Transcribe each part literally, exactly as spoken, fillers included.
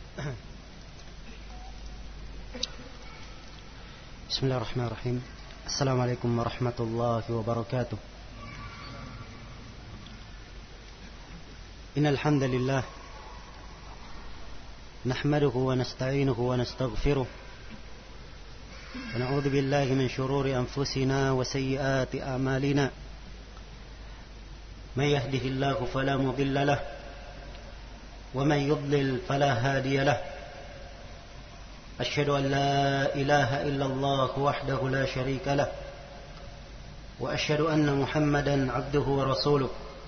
Bismillahirrahmanirrahim. Assalamualaikum warahmatullahi wabarakatuh. Innal hamdalillah nahmaduhu wa nasta'inuhu wa nastaghfiruh wa na'udzu billahi min shururi anfusina wa sayyiati a'malina. May yahdihillahu fala mudilla lahu wa may yudlil fala hadiya lahu. أشهد أن لا إله إلا الله وحده لا شريك له وأشهد أن محمدا عبده ورسوله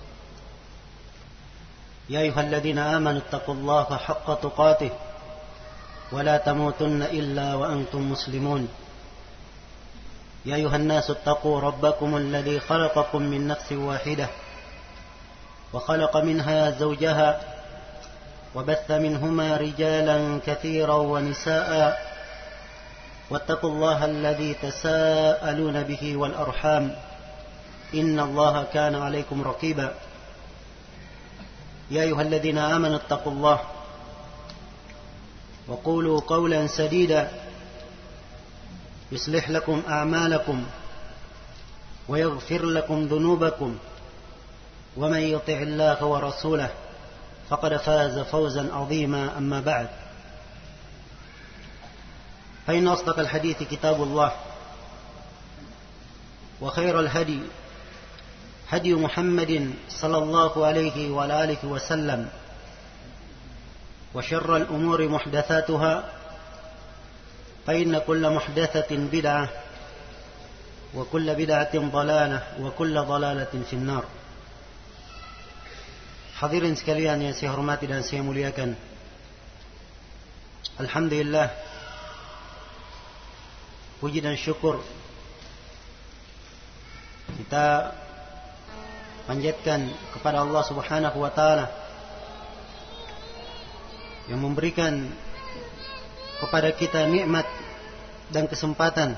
يا أيها الذين آمنوا اتقوا الله حق تقاته ولا تموتن إلا وأنتم مسلمون يا أيها الناس اتقوا ربكم الذي خلقكم من نفس واحدة وخلق منها زوجها وبث منهما رجالا كثيرا ونساء واتقوا الله الذي تساءلون به والأرحام إن الله كان عليكم رقيبا يا أيها الذين آمنوا اتقوا الله وقولوا قولا سديدا يصلح لكم أعمالكم ويغفر لكم ذنوبكم ومن يطع الله ورسوله فقد فاز فوزا عظيما. أما بعد فإن أصدق الحديث كتاب الله وخير الهدي هدي محمد صلى الله عليه وعلى آله وسلم وشر الأمور محدثاتها فإن كل محدثة بدعة وكل بدعة ضلالة وكل ضلالة في النار. Hadirin sekalian yang saya hormati dan saya muliakan, alhamdulillah, puji dan syukur kita panjatkan kepada Allah Subhanahu wa taala yang memberikan kepada kita nikmat dan kesempatan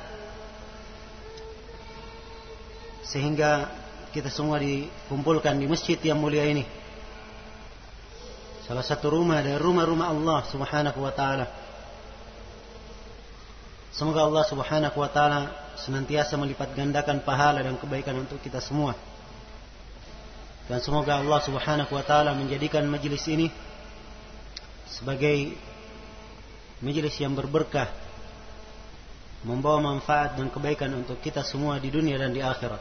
sehingga kita semua dikumpulkan di masjid yang mulia ini, salah satu rumah dari rumah-rumah Allah Subhanahu wa taala. Semoga Allah Subhanahu wa taala senantiasa melipat gandakan pahala dan kebaikan untuk kita semua. Dan semoga Allah Subhanahu wa taala menjadikan majelis ini sebagai majelis yang berberkah, membawa manfaat dan kebaikan untuk kita semua di dunia dan di akhirat.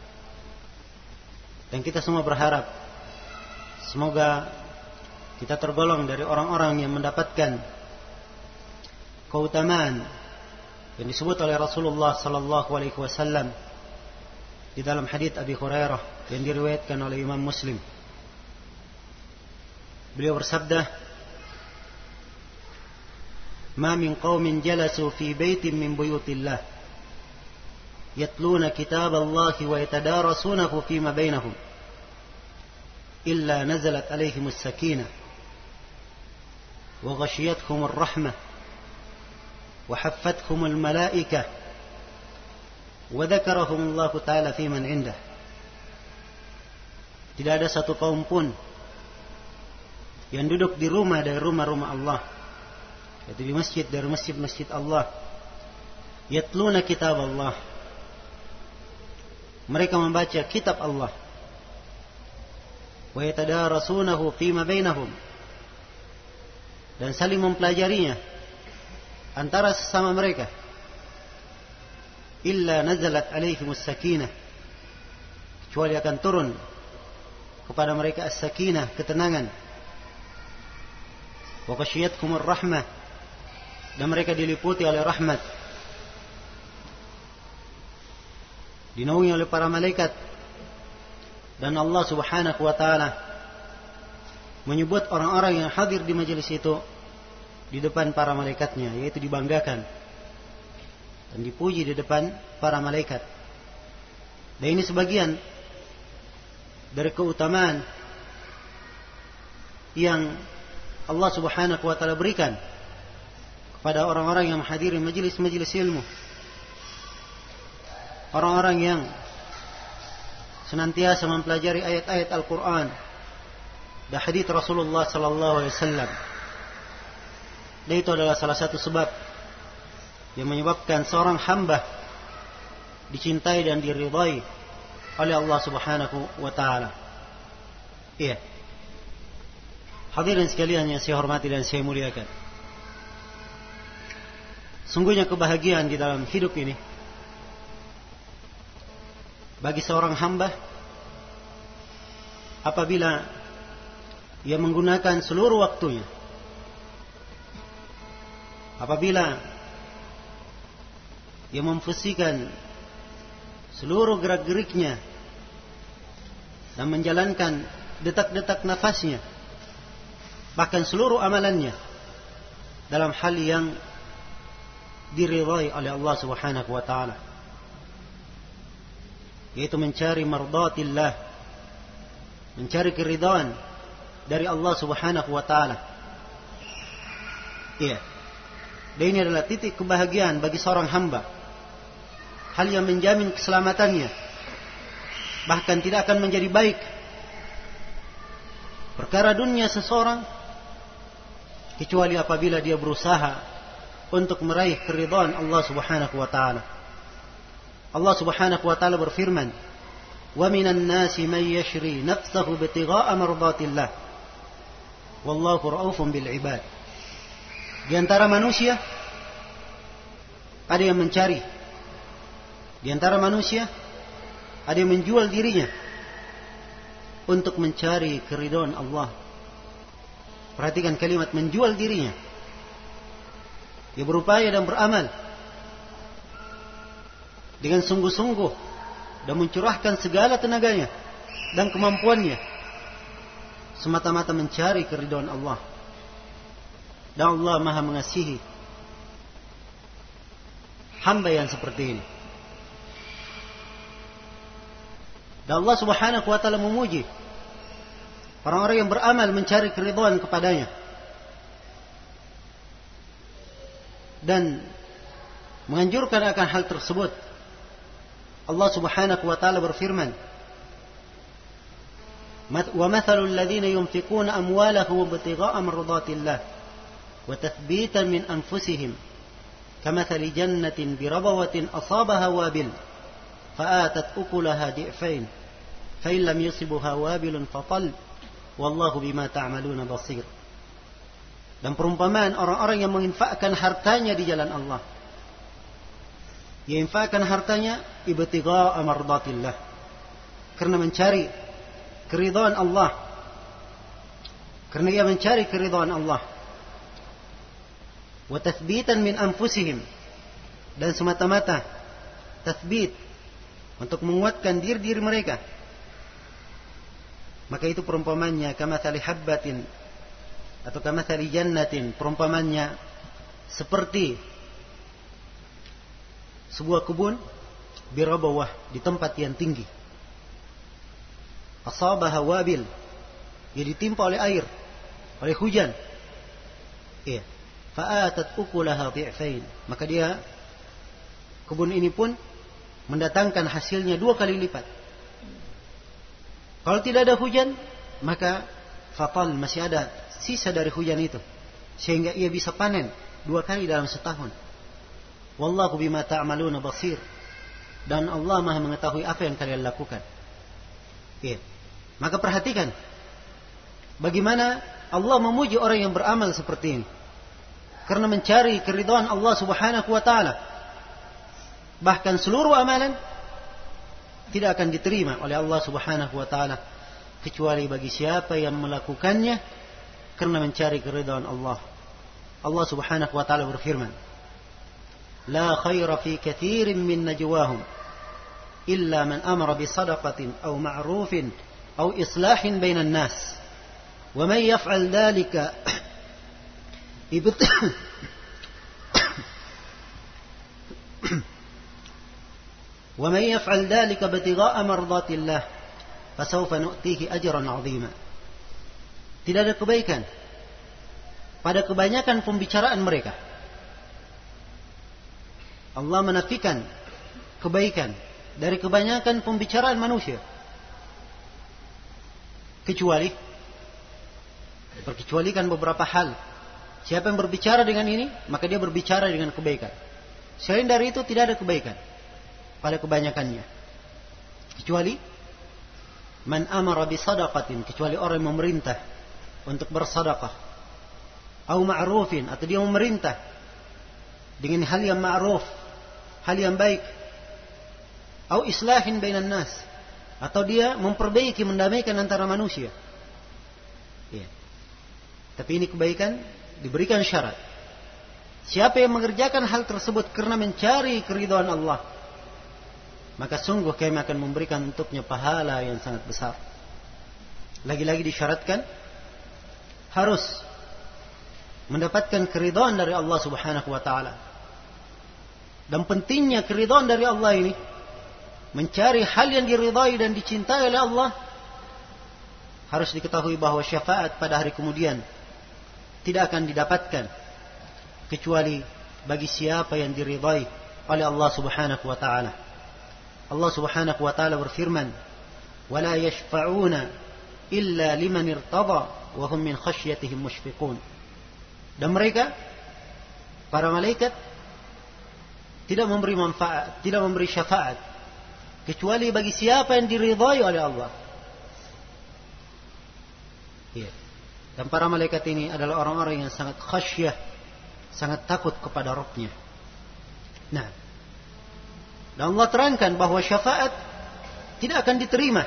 Dan kita semua berharap semoga kita tergolong dari orang-orang yang mendapatkan keutamaan yang disebut oleh Rasulullah sallallahu alaihi wasallam di dalam hadits Abi Hurairah yang diriwayatkan oleh Imam Muslim. Beliau bersabda, "Ma min qaumin jalasu fi baitin min buyutillah yatluna kitaballahi wa yatadarasunahu fima bainahum illa nazalat alaihimus sakinah وغشيتهم الرحمة وحفتهم الملائكة وذكرهم الله تعالى في من عنده." Tidak ada satu kaum pun yang duduk di rumah dari rumah-rumah Allah, yaitu di masjid dari masjid-masjid Allah, yatluna kitab Allah, mereka membaca kitab Allah, wa yatadarasunahu fima bainahum, dan saling mempelajarinya antara sesama mereka, illa nazalat alaihimus sakinah, kecuali akan turun kepada mereka as-sakinah, ketenangan, wa ghasyiyatkumur rahmah, dan mereka diliputi oleh rahmat, dinaungi oleh para malaikat. Dan Allah Subhanahu wa taala menyebut orang-orang yang hadir di majelis itu di depan para malaikatnya, yaitu dibanggakan dan dipuji di depan para malaikat. Dan ini sebagian dari keutamaan yang Allah Subhanahu wa taala berikan kepada orang-orang yang menghadiri majelis-majelis ilmu, orang-orang yang senantiasa mempelajari ayat-ayat Al-Quran dan hadits Rasulullah sallallahu alaihi wasallam. Dan itu adalah salah satu sebab yang menyebabkan seorang hamba dicintai dan diridhai oleh Allah Subhanahu wa taala. Iya. Hadirin sekalian yang saya hormati dan saya muliakan. Sungguhnya kebahagiaan di dalam hidup ini bagi seorang hamba apabila ia menggunakan seluruh waktunya, apabila ia memfungsikan seluruh gerak-geriknya dan menjalankan detak-detak nafasnya, bahkan seluruh amalannya dalam hal yang diridhai oleh Allah Subhanahu wa taala, yaitu mencari mardatillah, mencari keridhaan dari Allah Subhanahu wa taala. Iya. Dan ini adalah titik kebahagiaan bagi seorang hamba. Hal yang menjamin keselamatannya. Bahkan tidak akan menjadi baik perkara dunia seseorang kecuali apabila dia berusaha untuk meraih keridhaan Allah Subhanahu wa taala. Allah Subhanahu wa taala berfirman, "Wa minan nasi man yashri nafsahu ibtigha'a mardatillah. Wallahu ra'ufun bil 'ibad." Di antara manusia ada yang mencari, di antara manusia ada yang menjual dirinya untuk mencari keridhaan Allah. Perhatikan kalimat menjual dirinya. Dia berupaya dan beramal dengan sungguh-sungguh dan mencurahkan segala tenaganya dan kemampuannya semata-mata mencari keridhaan Allah. Dan Allah Maha mengasihi hamba yang seperti ini. Dan Allah Subhanahu wa taala memuji orang-orang yang beramal mencari keridhaan kepadanya. Dan menganjurkan akan hal tersebut. Allah Subhanahu wa taala berfirman, "Wa mathalul ladzina yunfiquna amwalahum ibtigha'a mardatillah wa tathbitan min anfusihim kamathali jannatin bi rabawatin asabaha wabil fa'atat ukulaha di'fain fa in lam yusibha wabilun fatal wallahu bima ta'maluna basir." Dan perumpamaan orang-orang yang menginfakkan hartanya di jalan Allah. Ia infakkan hartanya ibtigha'a mardatillah, karena mencari keridhaan Allah. Karena ia mencari keridhaan Allah. Wa tathbitan min anfusihim, dan semata-mata tathbit untuk menguatkan diri-diri mereka. Maka itu perumpamannya kamathali habbatin atau kamathali jannatin, perumpamannya seperti sebuah kebun birabawah, di tempat yang tinggi. Asabaha wabil, ia ditimpa oleh air, oleh hujan. Iya. Fa'atat ukulaha dhi'fain, maka dia, kebun ini pun mendatangkan hasilnya dua kali lipat. Kalau tidak ada hujan, maka fatal, masih ada sisa dari hujan itu, sehingga ia bisa panen dua kali dalam setahun. Wallahu bima ta'maluna basir, dan Allah Maha mengetahui apa yang kalian lakukan. Iya. Maka perhatikan bagaimana Allah memuji orang yang beramal seperti ini, karena mencari keridhaan Allah Subhanahu wa taala. Bahkan seluruh amalan tidak akan diterima oleh Allah Subhanahu wa taala kecuali bagi siapa yang melakukannya karena mencari keridhaan Allah. Allah Subhanahu wa taala berfirman, "La khaira fi katsirin min najwahum illa man amara bi sadaqatin aw ma'rufin aw islahin bainan nas. Wa man yaf'al dhalika ومن يفعل ذلك ابتغاء مرضات الله فسوف نؤتيه أجرا عظيما." Tidak ada kebaikan pada kebanyakan pembicaraan mereka. Allah menafikan kebaikan dari kebanyakan pembicaraan manusia, kecuali berkecualikan beberapa hal Siapa yang berbicara dengan ini, maka dia berbicara dengan kebaikan. Selain dari itu tidak ada kebaikan pada kebanyakannya. Kecuali man amara bi sadaqatin, kecuali orang yang memerintah untuk bersedekah. Au ma'rufin, atau dia memerintah dengan hal yang ma'ruf, hal yang baik. Au islahin bainan nas, atau dia memperbaiki, mendamaikan antara manusia. Ya. Tapi ini kebaikan diberikan syarat. Siapa yang mengerjakan hal tersebut karena mencari keridhaan Allah, maka sungguh kami akan memberikan untuknya pahala yang sangat besar. Lagi-lagi disyaratkan harus mendapatkan keridhaan dari Allah Subhanahu wa taala. Dan pentingnya keridhaan dari Allah ini, mencari hal yang diridhai dan dicintai oleh Allah, harus diketahui bahwa syafaat pada hari kemudian tidak akan didapatkan kecuali bagi siapa yang diridhai oleh Allah Subhanahu wa taala. Allah Subhanahu wa taala berfirman, "Wala yashfa'una illa liman irtada wa hum min khasyatihim mushfiqun." Dan mereka, para malaikat, tidak memberi manfaat, tidak memberi syafaat kecuali bagi siapa yang diridhai oleh Allah. Ya. Dan para malaikat ini adalah orang-orang yang sangat khasyah, sangat takut kepada Rabb-nya. Nah, dan Allah terangkan bahwa syafaat tidak akan diterima,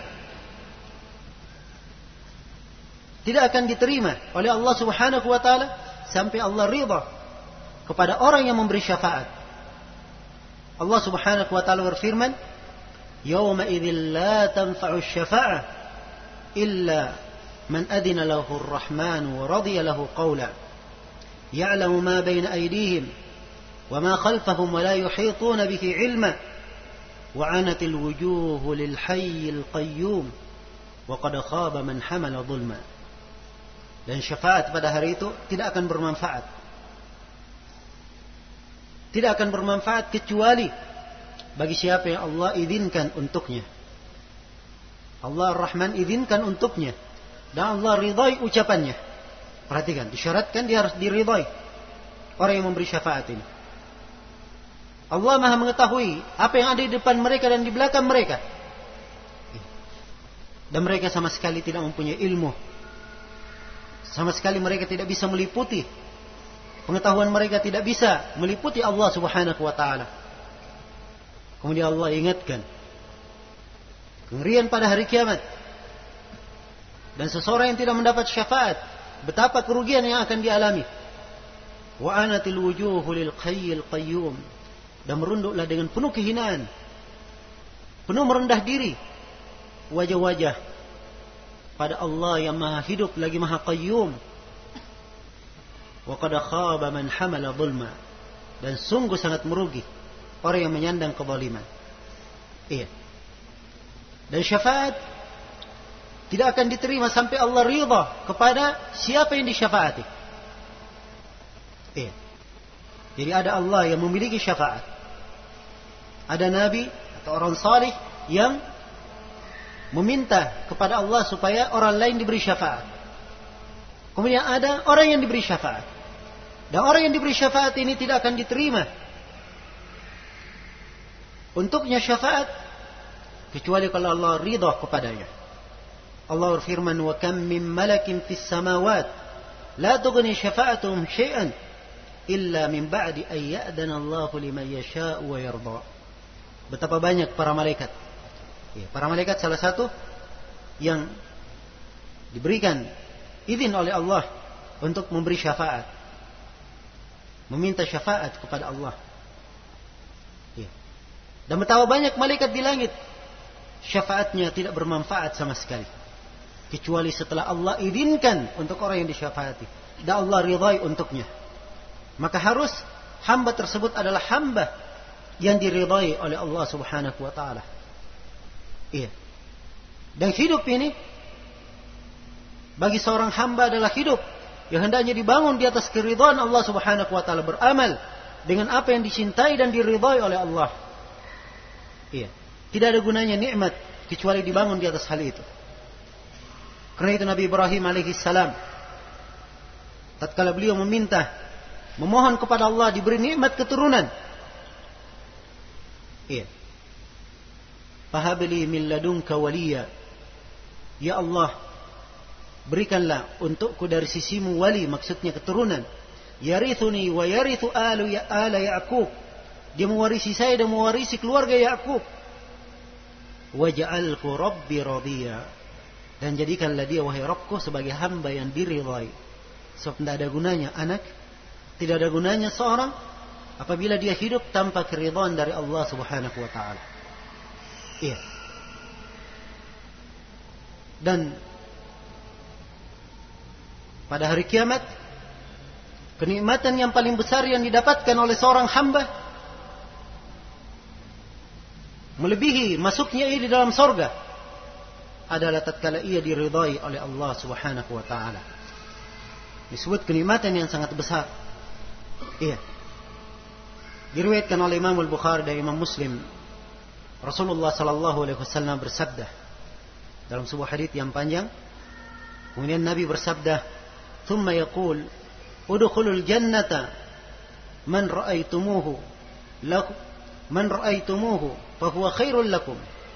tidak akan diterima oleh Allah Subhanahu wa taala sampai Allah ridha kepada orang yang memberi syafaat. Allah Subhanahu wa taala berfirman, "Yauma idzil la tanfa'u asy-syafa'ah illa man adina lahu ar-rahman wa radiya lahu qawla ya'lamu ma bayna aydihim wa ma khalfahum wa la yuhituna bihi 'ilma wa 'anatil wujuhu lil hayyil qayyum wa qad khaba man hamala dhulma." Dan syafaat pada hari itu tidak akan bermanfaat. Tidak akan bermanfaat kecuali bagi siapa yang Allah izinkan untuknya. Allah Ar-Rahman izinkan untuknya. Dan Allah ridhai ucapannya. Perhatikan, disyaratkan dia harus diridhai orang yang memberi syafaat ini. Allah Maha mengetahui apa yang ada di depan mereka dan di belakang mereka. Dan mereka sama sekali tidak mempunyai ilmu. Sama sekali mereka tidak bisa meliputi. Pengetahuan mereka tidak bisa meliputi Allah Subhanahu wa taala. Kemudian Allah ingatkan kengerian pada hari kiamat. Dan seseorang yang tidak mendapat syafaat, betapa kerugian yang akan dialami. Wa anatil wujuhu lil hayyil qayyum. Dan merunduklah dengan penuh kehinaan, penuh merendah diri wajah-wajah pada Allah yang Maha hidup lagi Maha qayyum. Wa qad khaba man hamala dhulma. Dan sungguh sangat merugi orang yang menyandang kezaliman. Iya. Dan syafaat tidak akan diterima sampai Allah ridha kepada siapa yang disyafaati. Iya. Jadi ada Allah yang memiliki syafaat. Ada nabi atau orang salih yang meminta kepada Allah supaya orang lain diberi syafaat. Kemudian ada orang yang diberi syafaat. Dan orang yang diberi syafaat ini tidak akan diterima untuknya syafaat kecuali kalau Allah ridha kepadanya. Allah berfirman, "Wa kam min malakin fis samawat la tughni syafa'atuhum syai'an illa min ba'di an ya'dana Allahu liman yasha'u wa yarda." Betapa banyak para malaikat. Ya, para malaikat salah satu yang diberikan izin oleh Allah untuk memberi syafaat, meminta syafaat kepada Allah. Ya. Dan betapa banyak malaikat di langit, syafaatnya tidak bermanfaat sama sekali. Kecuali setelah Allah izinkan untuk orang yang disyafaati. Dan Allah ridhai untuknya. Maka harus hamba tersebut adalah hamba yang diridhai oleh Allah Subhanahu wa ta'ala. Iya. Dan hidup ini bagi seorang hamba adalah hidup yang hendaknya dibangun di atas keridhaan Allah Subhanahu wa ta'ala. Beramal dengan apa yang dicintai dan diridhai oleh Allah. Iya. Tidak ada gunanya nikmat kecuali dibangun di atas hal itu. Karena itu Nabi Ibrahim alaihi salam tatkala beliau meminta, memohon kepada Allah diberi nikmat keturunan. Iya. Fahabli min ladunka waliya. Ya Allah, berikanlah untukku dari sisimu wali, maksudnya keturunan. Yarithuni wa yarithu alu ya ala Ya'qub. Dia mewarisi saya dan mewarisi keluarga Ya'qub. Waj'alhu rabbi radiya. Dan jadikanlah dia wahai Rabbku sebagai hamba yang diridhai. Sebab tidak ada gunanya anak, tidak ada gunanya seorang apabila dia hidup tanpa keridhaan dari Allah Subhanahu wa taala. Iya. Dan pada hari kiamat, kenikmatan yang paling besar yang didapatkan oleh seorang hamba melebihi masuknya ia di dalam sorga adalah tatkala ia diridhai oleh Allah Subhanahu wa taala. Disebut kenikmatan yang sangat besar. Iya. Diriwayatkan oleh Imam Al-Bukhari dan Imam Muslim, Rasulullah sallallahu alaihi wasallam bersabda dalam sebuah hadits yang panjang. Kemudian Nabi bersabda, "Tsumma yaqul, udkhulul jannata man ra'aitumuhu lakum man ra'aitumuhu fa huwa khairul lakum.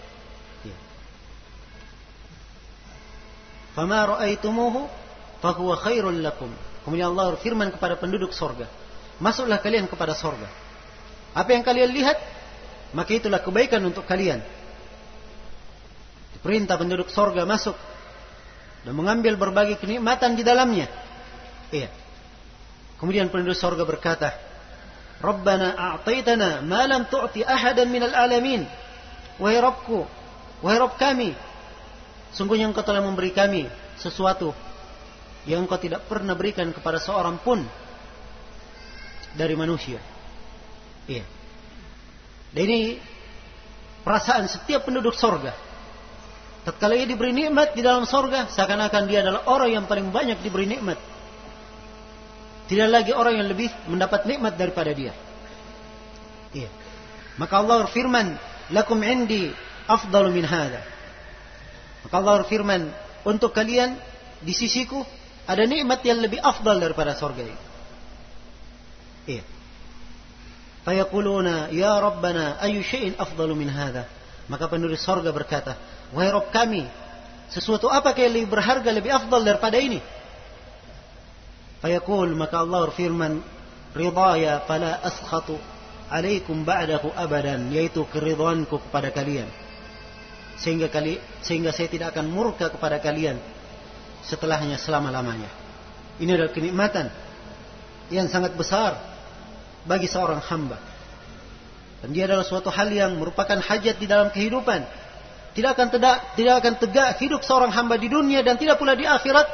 Fama ra'aitumuhu fa huwa khairul lakum." Kemudian Allah berfirman kepada penduduk surga, "Masuklah kalian kepada surga. Apa yang kalian lihat, maka itulah kebaikan untuk kalian." Perintah penduduk surga masuk dan mengambil berbagai kenikmatan di dalamnya. Iya. Kemudian penduduk surga berkata, "Rabbana a'taitana ma lam tu'ti ahadan minal alamin." Wahai Rabbku, wahai Rabb kami, sungguhnya Engkau telah memberi kami sesuatu yang Engkau tidak pernah berikan kepada seorang pun dari manusia. Iya. Dan ini perasaan setiap penduduk surga. Tatkala ia diberi nikmat di dalam surga, seakan-akan dia adalah orang yang paling banyak diberi nikmat. Tidak lagi orang yang lebih mendapat nikmat daripada dia. Iya. Maka Allah berfirman, "Lakum indi afdalu min hadha." Maka Allah berfirman, untuk kalian di sisiku ada nikmat yang lebih afdal daripada surga ini. Iya. Fayaquluna ya Rabbana ayu syai'in afdalu min hadha. Maka penduduk surga berkata, "Wahai Rabb kami, sesuatu apa yang lebih berharga, lebih afdal daripada ini?" Fayaqul, maka Allah berfirman, "Ridaya fala askhatu alaikum ba'dahu abadan." Yaitu keridhaanku kepada kalian, sehingga kali sehingga saya tidak akan murka kepada kalian setelahnya selama-lamanya. Ini adalah kenikmatan yang sangat besar bagi seorang hamba. Dan dia adalah suatu hal yang merupakan hajat di dalam kehidupan. Tidak akan tegak, tidak akan tegak hidup seorang hamba di dunia dan tidak pula di akhirat,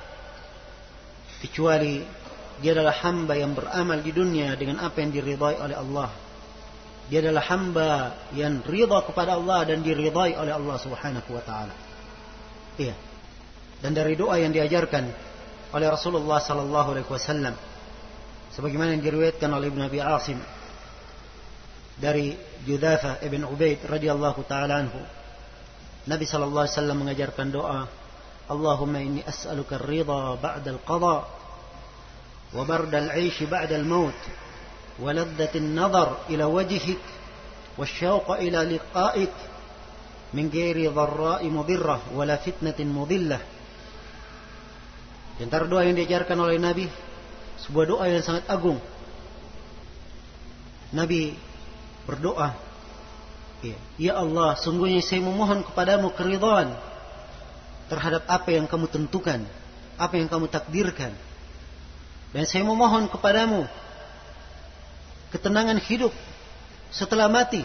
kecuali dia adalah hamba yang beramal di dunia dengan apa yang diridhai oleh Allah. Dia adalah hamba yang ridha kepada Allah dan diridhai oleh Allah Subhanahu wa taala. Iya. Dan dari doa yang diajarkan oleh Rasulullah sallallahu alaihi wasallam, sebagaimana yang diriwayatkan oleh Ibnu Abi Asim dari Judzafa ibn Ubaid radhiyallahu taala anhu, Nabi sallallahu alaihi wasallam mengajarkan doa, "Allahumma inni as'aluka ar-ridha ba'da al-qada wa barda al-'aish ba'da al-maut wa laddat an-nazar ila wajhik wasyauqa ila liqa'ik min ghairi dharra'i mudirrah wala fitnatin mudillah." Di antara doa yang diajarkan oleh Nabi, sebuah doa yang sangat agung. Nabi berdoa, "Ya Allah, sungguhnya saya memohon kepadamu keridhaan terhadap apa yang kamu tentukan, apa yang kamu takdirkan. Dan saya memohon kepadamu ketenangan hidup setelah mati.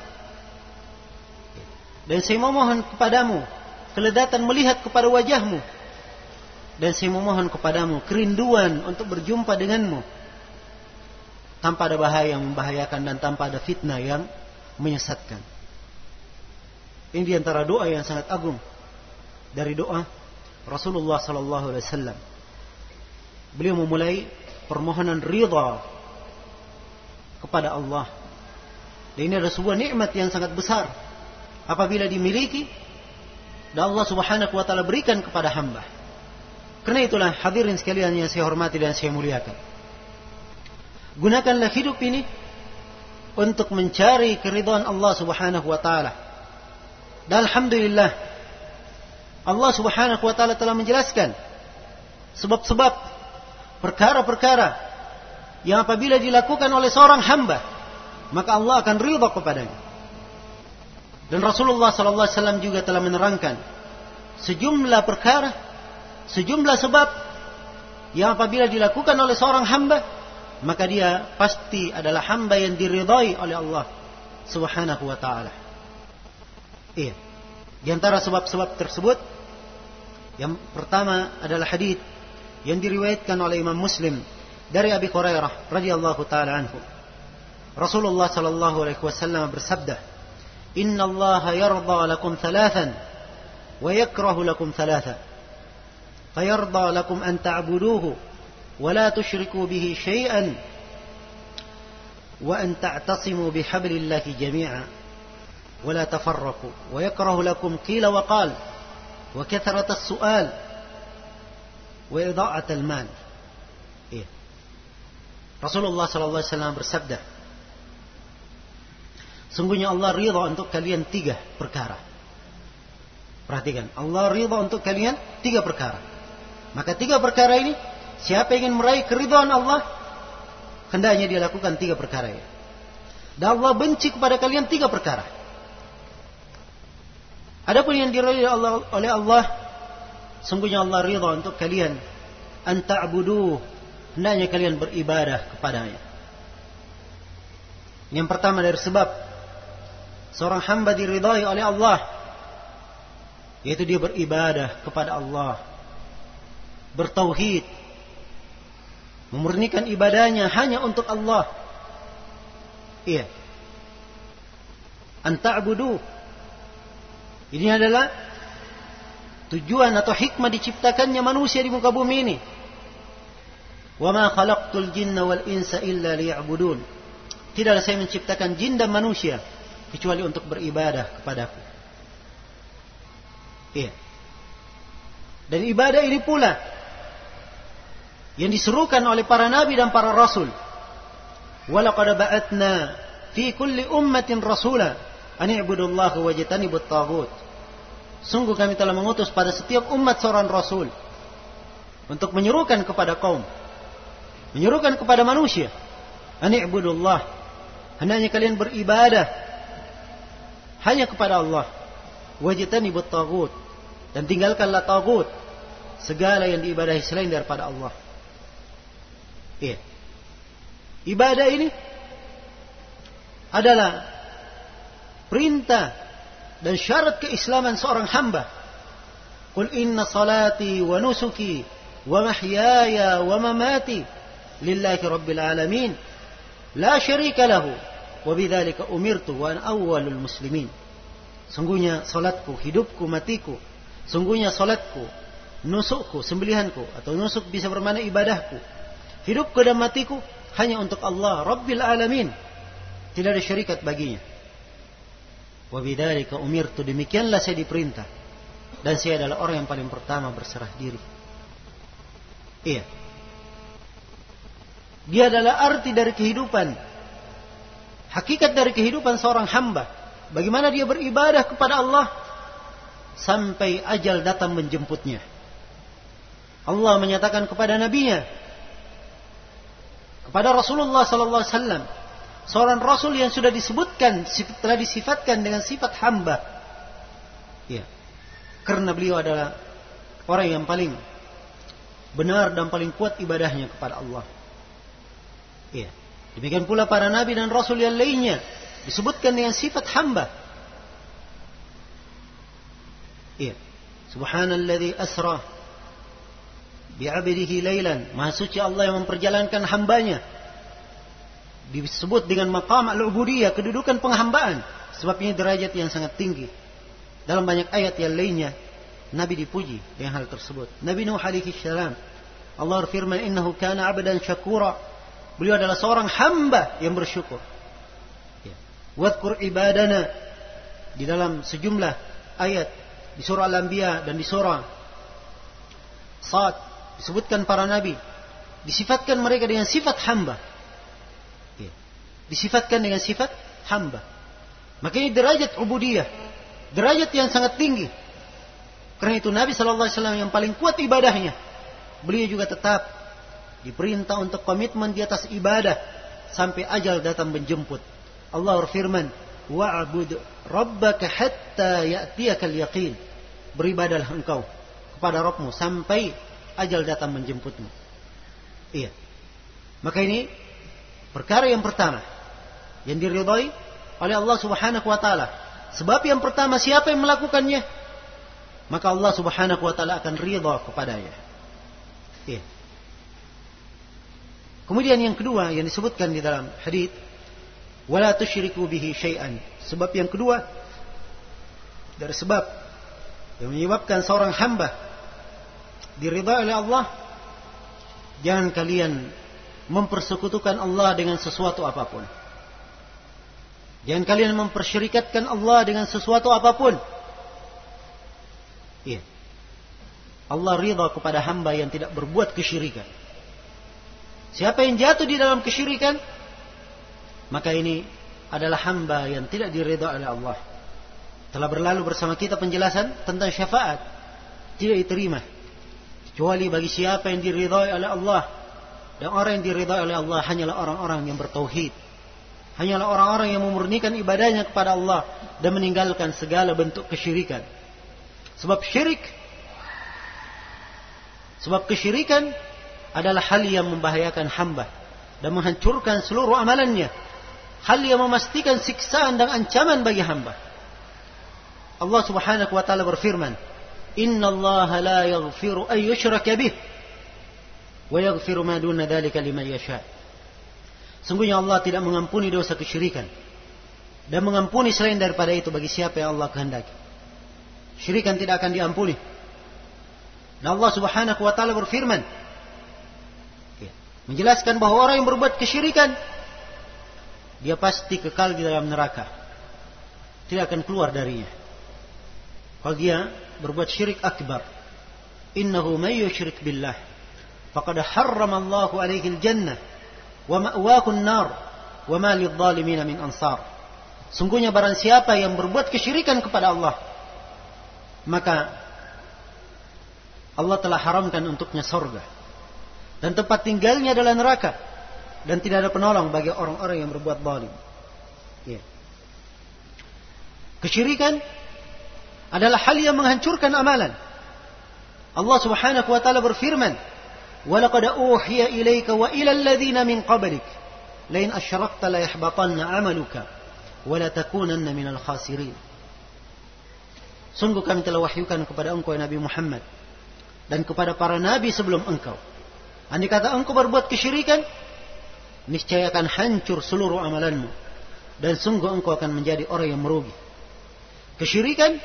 Dan saya memohon kepadamu keledatan melihat kepada wajahmu. Dan saya memohon kepadamu kerinduan untuk berjumpa denganmu tanpa ada bahaya yang membahayakan dan tanpa ada fitnah yang menyesatkan." Ini di antara doa yang sangat agung dari doa Rasulullah sallallahu alaihi wasallam. Beliau memulai permohonan ridha kepada Allah. Dan ini adalah sebuah nikmat yang sangat besar apabila dimiliki dan Allah Subhanahu wa taala berikan kepada hamba. Karena itulah hadirin sekalian yang saya hormati dan saya muliakan, gunakanlah hidup ini untuk mencari keridhaan Allah Subhanahu wa taala. Dan alhamdulillah Allah Subhanahu wa taala telah menjelaskan sebab-sebab perkara-perkara yang apabila dilakukan oleh seorang hamba maka Allah akan ridha kepadanya. Dan Rasulullah sallallahu alaihi wasallam juga telah menerangkan sejumlah perkara, sejumlah sebab yang apabila dilakukan oleh seorang hamba maka dia pasti adalah hamba yang diridhai oleh Allah Subhanahu wa taala. Iya. Di antara sebab-sebab tersebut yang pertama adalah hadis yang diriwayatkan oleh Imam Muslim dari Abi Hurairah radhiyallahu taala anhu. Rasulullah sallallahu alaihi wasallam bersabda, "Inna Allah yarda lakum thalathan wa yakrahu lakum thalatha. Fayarda lakum an ta'buduhu wa la tushriku bihi syai'an wa an ta'tasimu bihablillahi jami'a wa la tafarraqu wa yakrahu lakum qila wa qal wa kathrat as-su'al wa idha'at al-mal." Iya. Rasulullah sallallahu alaihi wasallam bersabda, sungguhnya Allah ridha untuk kalian tiga perkara. Perhatikan, Allah ridha untuk kalian tiga perkara. Maka tiga perkara ini, siapa yang ingin meraih keridhaan Allah, hendaknya dia lakukan tiga perkara ini. Dan Allah benci kepada kalian tiga perkara. Adapun yang diridhai Allah, oleh Allah, sungguhnya Allah ridha untuk kalian an ta'buduh, hendaknya kalian beribadah kepadanya. Yang pertama dari sebab seorang hamba diridhai oleh Allah, yaitu dia beribadah kepada Allah, bertauhid, memurnikan ibadahnya hanya untuk Allah. Iya. An ta'budu. Ini adalah tujuan atau hikmah diciptakannya manusia di muka bumi ini. Wa ma khalaqtul jinna wal insa illa liya'budun. Tidaklah saya menciptakan jin dan manusia kecuali untuk beribadah kepadaku. Iya. Dan ibadah ini pula yang diserukan oleh para nabi dan para rasul. Walaqad ba'atna fi kulli ummatin rasula an i'budullaha wajtanibut taghut. Sungguh kami telah mengutus pada setiap umat seorang rasul untuk menyerukan kepada kaum, menyerukan kepada manusia, an i'budullah, hendaknya kalian beribadah hanya kepada Allah, wajtanibut taghut, dan tinggalkanlah taghut, segala yang diibadahi selain daripada Allah. Iya. Ibadah ini adalah perintah dan syarat keislaman seorang hamba. Qul inna salati wa nusuki wa mahyaya wa mamati lillahi rabbil alamin la syarika lahu wa bidzalika umirtu wa ana awwalul muslimin. Sungguhnya salatku, hidupku, matiku. Sungguhnya salatku, nusukku, sembelihanku, atau nusuk bisa bermakna ibadahku. Hidupku dan matiku hanya untuk Allah Rabbil Alamin. Tidak ada syarikat baginya. Wa bidzalika umirtu, demikianlah saya diperintah. Dan saya adalah orang yang paling pertama berserah diri. Iya. Dia adalah arti dari kehidupan. Hakikat dari kehidupan seorang hamba. Bagaimana dia beribadah kepada Allah sampai ajal datang menjemputnya. Allah menyatakan kepada nabinya, kepada Rasulullah sallallahu alaihi wasallam, seorang rasul yang sudah disebutkan, telah disifatkan dengan sifat hamba. Ya. Karena beliau adalah orang yang paling benar dan paling kuat ibadahnya kepada Allah. Ya. Demikian pula para nabi dan rasul yang lainnya disebutkan dengan sifat hamba. Ya. Subhanalladzi asra bi'abdihi lailan. Maha suci Allah yang memperjalankan hambanya. Disebut dengan maqam al-ubudiyah, kedudukan penghambaan. Sebab ini derajat yang sangat tinggi. Dalam banyak ayat yang lainnya Nabi dipuji dengan hal tersebut. Nabi Nuh alaihi salam, Allah berfirman, innahu kana 'abdan syakura. Beliau adalah seorang hamba yang bersyukur. Ya. Wadhkur ibadana, di dalam sejumlah ayat di surah Al-Anbiya dan di surah Sad, disebutkan para nabi, disifatkan mereka dengan sifat hamba. Ya. Disifatkan dengan sifat hamba. Maka ini derajat ubudiyah, derajat yang sangat tinggi. Karena itu Nabi Sallallahu Alaihi Wasallam yang paling kuat ibadahnya, beliau juga tetap diperintah untuk komitmen di atas ibadah sampai ajal datang menjemput. Allah berfirman, wa'bud rabbaka hatta ya'tiyakal yaqin. Beribadahlah engkau kepada Rabbmu sampai ajal datang menjemputmu. Iya. Maka ini perkara yang pertama yang diridhai oleh Allah Subhanahu wa taala. Sebab yang pertama, siapa yang melakukannya, maka Allah Subhanahu wa taala akan ridha kepadanya. Iya. Kemudian yang kedua yang disebutkan di dalam hadis, wala tusyriku bihi syai'an. Sebab yang kedua dari sebab yang menyebabkan seorang hamba diridhai oleh Allah, jangan kalian mempersekutukan Allah dengan sesuatu apapun. Jangan kalian mempersyirikatkan Allah dengan sesuatu apapun. Iya. Allah ridha kepada hamba yang tidak berbuat kesyirikan. Siapa yang jatuh di dalam kesyirikan, maka ini adalah hamba yang tidak diridha oleh Allah. Telah berlalu bersama kita penjelasan tentang syafaat, tidak diterima kecuali bagi siapa yang diridhai oleh Allah. Dan orang yang diridhai oleh Allah hanyalah orang-orang yang bertauhid, hanyalah orang-orang yang memurnikan ibadahnya kepada Allah dan meninggalkan segala bentuk kesyirikan. Sebab syirik, sebab kesyirikan adalah hal yang membahayakan hamba dan menghancurkan seluruh amalannya, hal yang memastikan siksaan dan ancaman bagi hamba. Allah Subhanahu wa taala berfirman, Inna Allah la yaghfiru an yushraka bih wa yaghfiru ma duna dzalika liman yasha. Sungguhnya Allah tidak mengampuni dosa kesyirikan dan mengampuni selain daripada itu bagi siapa yang Allah kehendaki. Syirikan tidak akan diampuni. Dan Allah Subhanahu wa taala berfirman, menjelaskan bahwa orang yang berbuat kesyirikan, dia pasti kekal di dalam neraka, tidak akan keluar darinya. Kalau dia berbuat syirik akbar, innahu may yusyrik billah faqad harrama Allahu alaihi al-jannah wa ma'wahu an-nar wa ma lidh-dhalimin min ansar. Sungguhnya barang siapa yang berbuat kesyirikan kepada Allah, maka Allah telah haramkan untuknya surga dan tempat tinggalnya adalah neraka, dan tidak ada penolong bagi orang-orang yang berbuat zalim. Ya. Kesyirikan adalah hal yang menghancurkan amalan. Allah Subhanahu wa taala berfirman, "Wa laqad uhiya ilaika wa ila alladhina min qablik la in asyrakta la yahbatanna 'amaluka wa la takunanna minal khasirin." Sungguh kami telah wahyukan kepada engkau ya Nabi Muhammad dan kepada para nabi sebelum engkau, andai kata engkau berbuat kesyirikan, niscaya akan hancur seluruh amalanmu dan sungguh engkau akan menjadi orang yang merugi. Kesyirikan,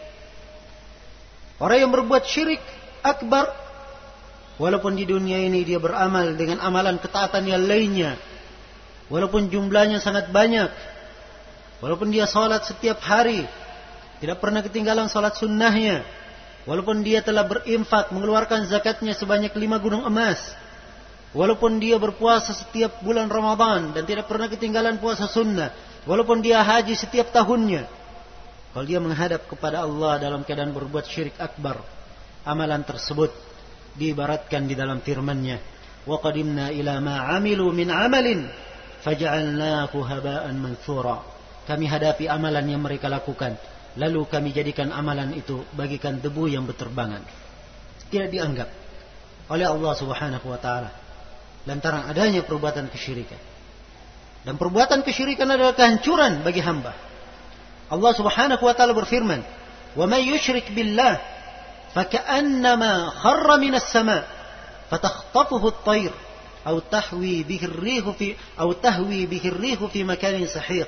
orang yang berbuat syirik akbar, walaupun di dunia ini dia beramal dengan amalan ketaatan yang lainnya, walaupun jumlahnya sangat banyak, walaupun dia salat setiap hari, tidak pernah ketinggalan salat sunnahnya, walaupun dia telah berinfak mengeluarkan zakatnya sebanyak lima gunung emas, walaupun dia berpuasa setiap bulan Ramadan dan tidak pernah ketinggalan puasa sunnah, walaupun dia haji setiap tahunnya, kalau dia menghadap kepada Allah dalam keadaan berbuat syirik akbar, amalan tersebut diibaratkan di dalam firman-Nya, wa qadimna ila ma 'amilu min 'amalin faj'alnahu haba'an manthura. Kami hadapi amalan yang mereka lakukan, lalu kami jadikan amalan itu bagikan debu yang berterbangan. Tidak dianggap oleh Allah Subhanahu wa taala lantaran adanya perbuatan kesyirikan. Dan perbuatan kesyirikan adalah kehancuran bagi hamba. Allah Subhanahu wa taala berfirman, "Wa may yusyrik billah faka'annama kharra minas sama' fatakhtafuhu at-tayr aw tahwi bihi ar-rihu fi aw tahwi bihi ar-rihu fi makanin sahiq."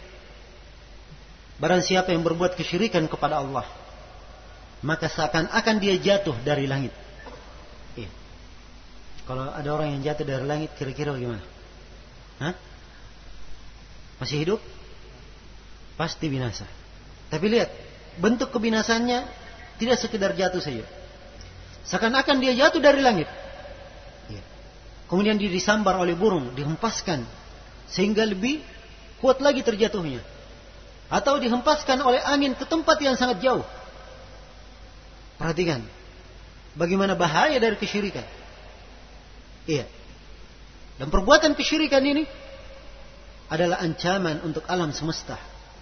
Barang siapa yang berbuat kesyirikan kepada Allah, maka seakan-akan dia jatuh dari langit. Eh, kalau ada orang yang jatuh dari langit, kira-kira bagaimana? Hah? Masih hidup? Pasti binasa. Tapi lihat, bentuk kebinasannya tidak sekedar jatuh saja. Seakan-akan dia jatuh dari langit. Ya. Kemudian dia disambar oleh burung, dihempaskan sehingga lebih kuat lagi terjatuhnya. Atau dihempaskan oleh angin ke tempat yang sangat jauh. Perhatikan bagaimana bahaya dari kesyirikan. Iya. Dan perbuatan kesyirikan ini adalah ancaman untuk alam semesta.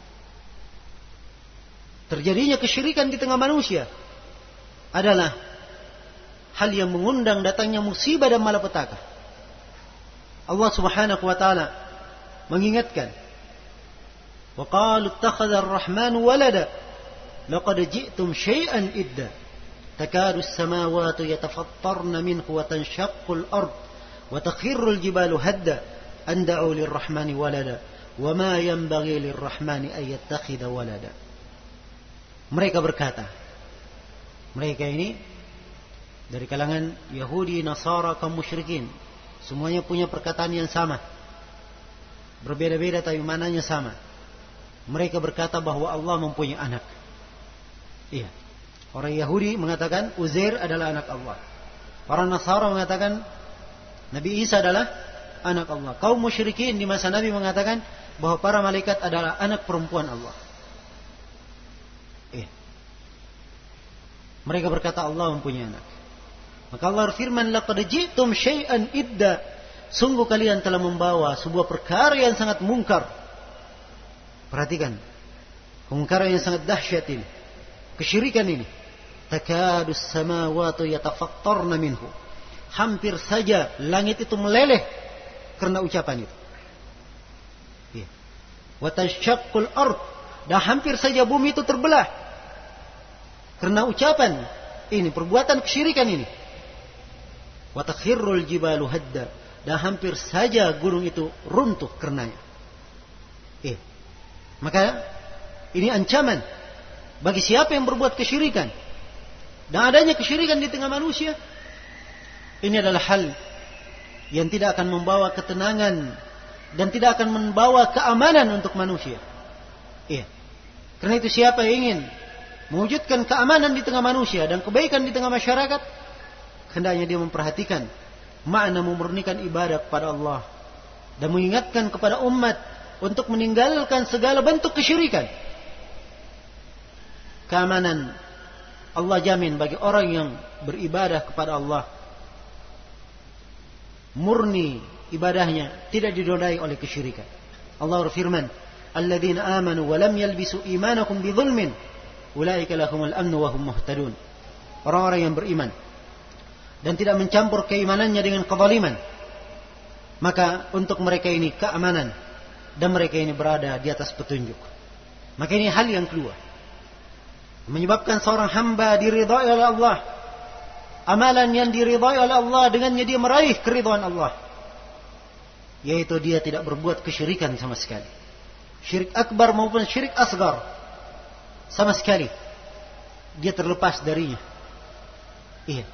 Terjadinya kesyirikan di tengah manusia adalah hal yang mengundang datangnya musibah dan malapetaka. Allah Subhanahu wa taala mengingatkan, "Wa qalu ittakhadha ar-rahmanu walada laqad ji'tum syai'an idda takadu as-samawati yatafattarna minhu wa tanshaqqu al-ard wa takhirru al-jibalu hadda an da'u lir-rahmani walada wa ma yanbaghi lir-rahmani an yattakhidha walada." Mereka berkata, mereka ini dari kalangan Yahudi, Nasara, kaum musyrikin, semuanya punya perkataan yang sama. Berbeda-beda tapi mananya sama. Mereka berkata bahwa Allah mempunyai anak. Iya. Orang Yahudi mengatakan Uzair adalah anak Allah. Orang Nasara mengatakan Nabi Isa adalah anak Allah. Kaum musyrikin di masa Nabi mengatakan bahwa para malaikat adalah anak perempuan Allah. Iya. Mereka berkata Allah mempunyai anak. Maka Allah berfirman, "Laqad ji'tum syai'an idda." Sungguh kalian telah membawa sebuah perkara yang sangat mungkar. Perhatikan. Kemungkaran yang sangat dahsyat ini. Kesyirikan ini. Takadus samawati yatafattarna minhu. Hampir saja langit itu meleleh karena ucapan itu. Ya. Wa tanshaqqul ard. Dan hampir saja bumi itu terbelah karena ucapan ini, perbuatan kesyirikan ini. Wa takhirrul jibalu hadda. Dan hampir saja gunung itu runtuh karenanya. Eh. Maka ini ancaman bagi siapa yang berbuat kesyirikan. Dan adanya kesyirikan di tengah manusia, ini adalah hal yang tidak akan membawa ketenangan dan tidak akan membawa keamanan untuk manusia. Iya. Karena itu siapa yang ingin mewujudkan keamanan di tengah manusia dan kebaikan di tengah masyarakat, hendaknya dia memperhatikan makna memurnikan ibadah kepada Allah dan mengingatkan kepada umat untuk meninggalkan segala bentuk kesyirikan. Keamanan Allah jamin bagi orang yang beribadah kepada Allah, murni ibadahnya, tidak didodai oleh kesyirikan. Allah berfirman, "Alladzina amanu wa lam yalbisu imanakum bidzulmin, ulaika lahumul amnu wa hum muhtadun." Orang-orang yang beriman dan tidak mencampur keimanannya dengan kezaliman, maka untuk mereka ini keamanan dan mereka ini berada di atas petunjuk. Maka ini hal yang kedua, menyebabkan seorang hamba diridhai oleh Allah. Amalan yang diridhai oleh Allah, dengannya dia meraih keridhaan Allah, yaitu dia tidak berbuat kesyirikan sama sekali. Syirik akbar maupun syirik asgar, sama sekali dia terlepas darinya. Iya.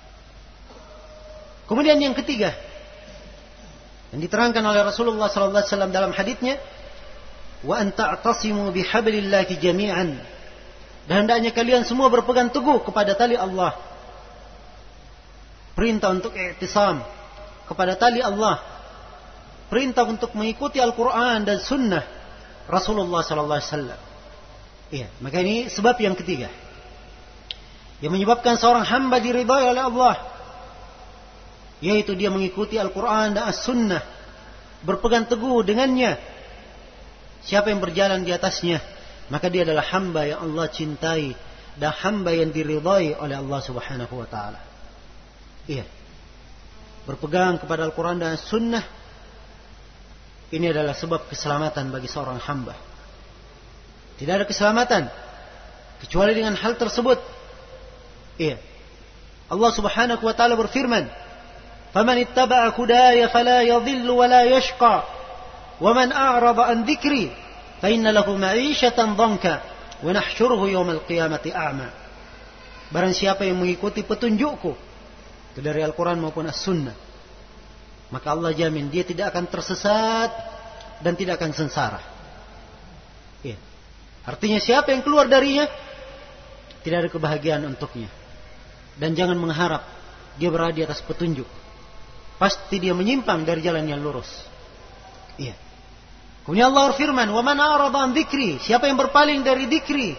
Kemudian yang ketiga, yang diterangkan oleh Rasulullah sallallahu alaihi wasallam dalam haditsnya, "Wa an ta'tasimu bihablillahi jami'an." Dan hendaknya kalian semua berpegang teguh kepada tali Allah. Perintah untuk i'tisam kepada tali Allah. Perintah untuk mengikuti Al-Quran dan Sunnah Rasulullah sallallahu alaihi wasallam. Iya, maka ini sebab yang ketiga yang menyebabkan seorang hamba diridhai oleh Allah, yaitu dia mengikuti Al-Quran dan As-Sunnah, berpegang teguh dengannya. Siapa yang berjalan di atasnya, maka dia adalah hamba yang Allah cintai dan hamba yang diridhai oleh Allah Subhanahu wa taala. Iya. Berpegang kepada Al-Quran dan As-Sunnah, ini adalah sebab keselamatan bagi seorang hamba. Tidak ada keselamatan kecuali dengan hal tersebut. Iya. Allah Subhanahu wa taala berfirman, "Faman ittaba'a hudaya fala yadhillu wa la yashqa, wa man a'rada an dhikri fa inna lahu ma'isyatan dhanka wa nahsyuruhu yawmal qiyamati a'ma." Barang siapa yang mengikuti petunjukku, itu dari Al-Quran maupun As-Sunnah, maka Allah jamin dia tidak akan tersesat dan tidak akan sengsara. Ya. Artinya siapa yang keluar darinya, tidak ada kebahagiaan untuknya. Dan jangan mengharap dia berada di atas petunjuk. Pasti dia menyimpang dari jalan yang lurus. Iya. Kemudian Allah berfirman, "Wa man a'rada an dzikri", siapa yang berpaling dari dzikri.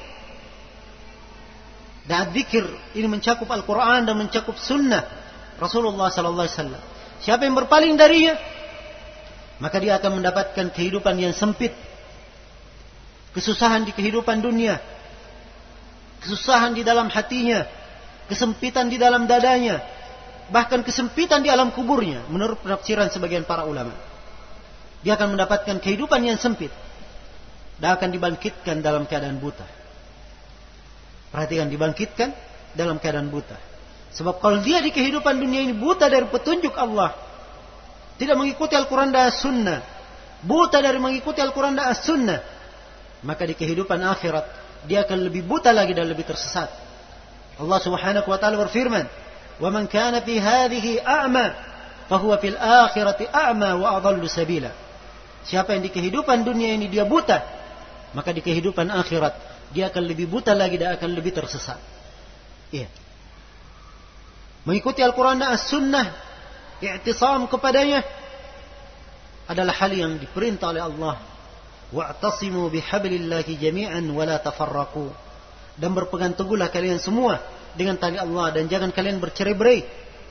Dan dzikir ini mencakup Al-Qur'an dan mencakup sunnah Rasulullah sallallahu alaihi wasallam. Siapa yang berpaling darinya, maka dia akan mendapatkan kehidupan yang sempit. Kesusahan di kehidupan dunia. Kesusahan di dalam hatinya. Kesempitan di dalam dadanya. Bahkan kesempitan di alam kuburnya. Menurut penafsiran sebagian para ulama. Dia akan mendapatkan kehidupan yang sempit. Dan akan dibangkitkan dalam keadaan buta. Perhatikan, dibangkitkan dalam keadaan buta. Sebab kalau dia di kehidupan dunia ini buta dari petunjuk Allah, tidak mengikuti Al-Quran dan As-Sunnah, buta dari mengikuti Al-Quran dan As-Sunnah, maka di kehidupan akhirat dia akan lebih buta lagi dan lebih tersesat. Allah Subhanahu wa taala berfirman, "Wa man kana fi hadhihi a'ma, fa huwa fil akhirati a'ma wa adallu sabila." Siapa yang di kehidupan dunia ini dia buta, maka di kehidupan akhirat dia akan lebih buta lagi dan akan lebih tersesat. Iya. Mengikuti Al-Quran dan As-Sunnah, i'tisam kepadanya adalah hal yang diperintah oleh Allah. Wa'tasimu bihablillahi jami'an wa la tafarraqu. Dan berpegang teguhlah kalian semua dengan tali Allah dan jangan kalian bercerai-berai.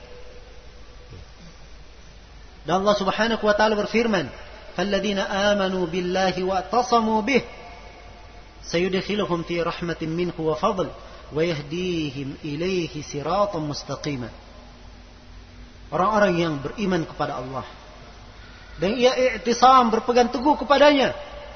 Dan Allah Subhanahu wa taala berfirman, "Falladzina amanu billahi wa'tasamu bih sayudkhiluhum fi rahmatin minhu wa fadl wa yahdihim ilaihi siratan mustaqima." Orang-orang yang beriman kepada Allah dan ia i'tisam berpegang teguh kepadanya,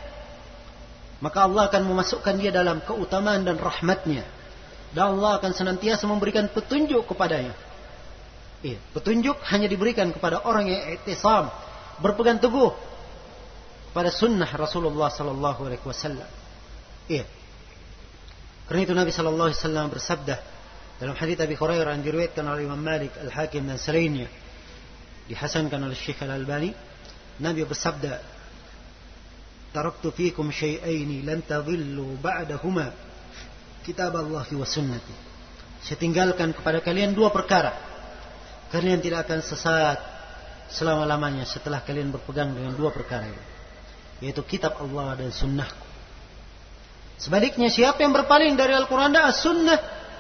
maka Allah akan memasukkan dia dalam keutamaan dan rahmatnya. Dan Allah akan senantiasa memberikan petunjuk kepadanya. Iya, petunjuk hanya diberikan kepada orang yang i'tisam, berpegang teguh pada sunnah Rasulullah sallallahu alaihi wasallam. Iya. Karena itu Nabi sallallahu alaihi wasallam bersabda dalam hadits Abi Hurairah yang diriwayatkan oleh Imam Malik, Al-Hakim dan selainnya, dihasankan oleh Syekh Al-Albani, Nabi bersabda, "Taraktu fikum syai'aini lan tadhillu ba'dahuma, kitab Allah wa sunnati." Saya tinggalkan kepada kalian dua perkara. Kalian tidak akan sesat selama-lamanya setelah kalian berpegang dengan dua perkara itu, yaitu kitab Allah dan sunnahku. Sebaliknya, siapa yang berpaling dari Al-Quran dan As-Sunnah,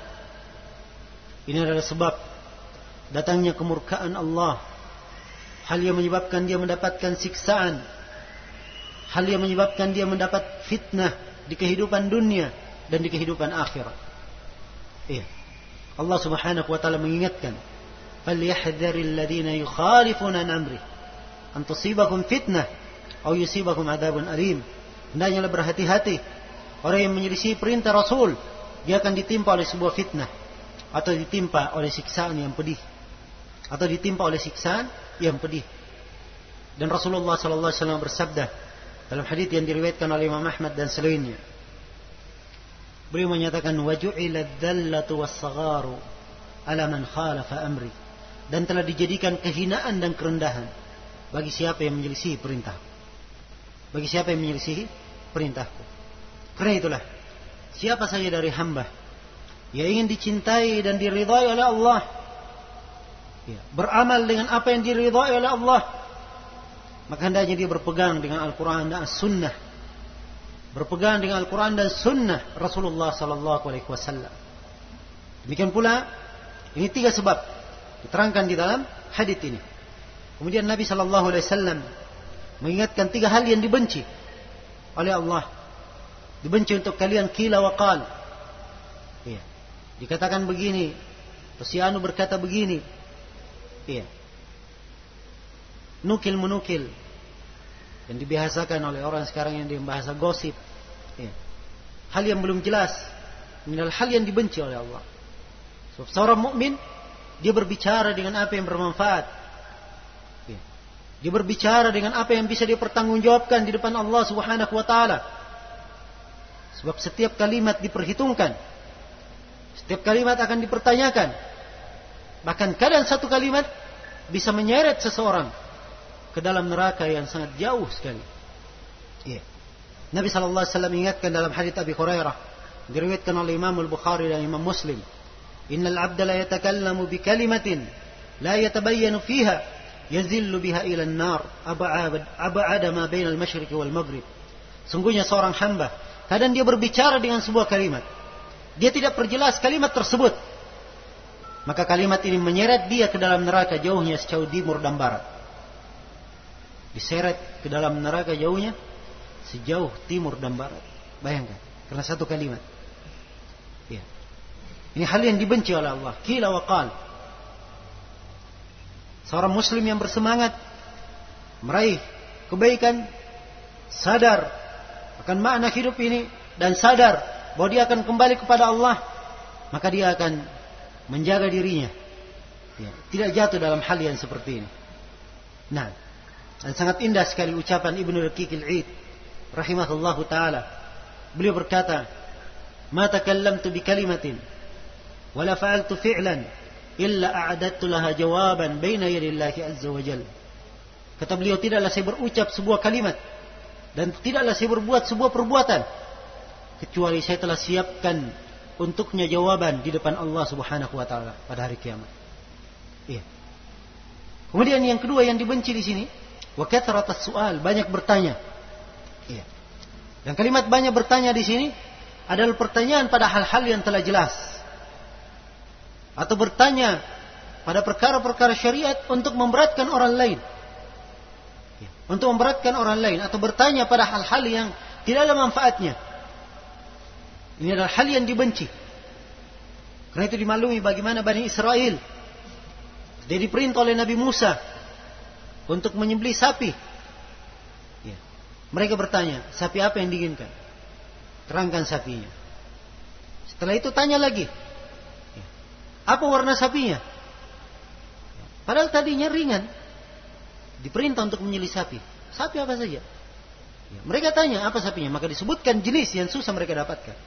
ini adalah sebab datangnya kemurkaan Allah, hal yang menyebabkan dia mendapatkan siksaan, hal yang menyebabkan dia mendapat fitnah di kehidupan dunia dan di kehidupan akhirat. Iya. Allah Subhanahu wa taala mengingatkan, "Falyahdharil ladzina yukhalifuna an amri an tusibakum fitnah aw yusibakum adzabun alim." Hendaknya berhati-hati orang yang menyelisih perintah Rasul, dia akan ditimpa oleh sebuah fitnah atau ditimpa oleh siksaan yang pedih, atau ditimpa oleh siksaan yang pedih. Dan Rasulullah sallallahu alaihi wasallam bersabda dalam hadits yang diriwayatkan oleh Imam Ahmad dan selainnya, beliau menyatakan, "Waju'ila dzallatu was-sagharu ala man khalafa amri." Dan telah dijadikan kehinaan dan kerendahan bagi siapa yang menyelisih perintahku. Bagi siapa yang menyelisih perintahku. Karena itulah, siapa saja dari hamba yang ingin dicintai dan diridhai oleh Allah, ya, beramal dengan apa yang diridhai oleh Allah, maka hendaknya dia berpegang dengan Al-Quran dan As-Sunnah, berpegang dengan Al-Quran dan Sunnah Rasulullah sallallahu alaihi wasallam. Demikian pula, ini tiga sebab diterangkan di dalam hadits ini. Kemudian Nabi sallallahu alaihi wasallam mengingatkan tiga hal yang dibenci oleh Allah. Dibenci untuk kalian qila wa qal. Iya. Dikatakan begini, si anu berkata begini. Iya. Nukil menukil. Yang dibiasakan oleh orang sekarang yang bahasa gosip. Iya. Hal yang belum jelas. Ini adalah hal yang dibenci oleh Allah. Sebab seorang mukmin, dia berbicara dengan apa yang bermanfaat. Iya. Dia berbicara dengan apa yang bisa dia pertanggungjawabkan di depan Allah Subhanahu wa taala. Sebab setiap kalimat diperhitungkan. Setiap kalimat akan dipertanyakan. Bahkan kadang satu kalimat bisa menyeret seseorang ke dalam neraka yang sangat jauh sekali. Iya. Nabi sallallahu alaihi wasallam ingatkan dalam hadits Abi Hurairah, diriwayatkan oleh Imam Al-Bukhari dan Imam Muslim, Innal 'abda la yatakallamu bi kalimatin la yatabayyanu fiha yazillu biha ila an-nar ab'ad ab'ada ma bainal masyriqi wal maghrib. Sungguhnya seorang hamba kadang dia berbicara dengan sebuah kalimat, dia tidak perjelas kalimat tersebut, maka kalimat ini menyeret dia ke dalam neraka jauhnya sejauh timur dan barat. Diseret ke dalam neraka jauhnya sejauh timur dan barat. Bayangkan, karena satu kalimat. Ya. Ini hal yang dibenci oleh Allah. Qila wa qal. Seorang muslim yang bersemangat meraih kebaikan, sadar akan makna hidup ini dan sadar bahwa dia akan kembali kepada Allah, maka dia akan menjaga dirinya, ya, tidak jatuh dalam hal yang seperti ini. Nah, dan sangat indah sekali ucapan Ibnu Daqiq al-Eid rahimahullahu taala. Beliau berkata, "Ma takallamtu bi kalimatin wa la fa'altu fi'lan illa a'adadtu laha jawaban baina yadillahi azza wa jalla." Kata beliau, tidaklah saya berucap sebuah kalimat dan tidaklah saya berbuat sebuah perbuatan kecuali saya telah siapkan untuknya jawaban di depan Allah Subhanahu wa taala pada hari kiamat. Iya. Kemudian yang kedua yang dibenci di sini, wa kathratus su'al, banyak bertanya. Iya. Dan kalimat banyak bertanya di sini adalah pertanyaan pada hal-hal yang telah jelas, atau bertanya pada perkara-perkara syariat untuk memberatkan orang lain. Iya. Untuk memberatkan orang lain, atau bertanya pada hal-hal yang tidak ada manfaatnya. Ini adalah hal yang dibenci. Karena itu dimaklumi bagaimana Bani Israel, dia diperintah oleh Nabi Musa untuk menyembelih sapi. Ya. Mereka bertanya, sapi apa yang diinginkan? Terangkan sapinya. Setelah itu tanya lagi, ya, apa warna sapinya? Padahal tadinya ringan, diperintah untuk menyembelih sapi. Sapi apa saja? Ya. Mereka tanya, apa sapinya? Maka disebutkan jenis yang susah mereka dapatkan.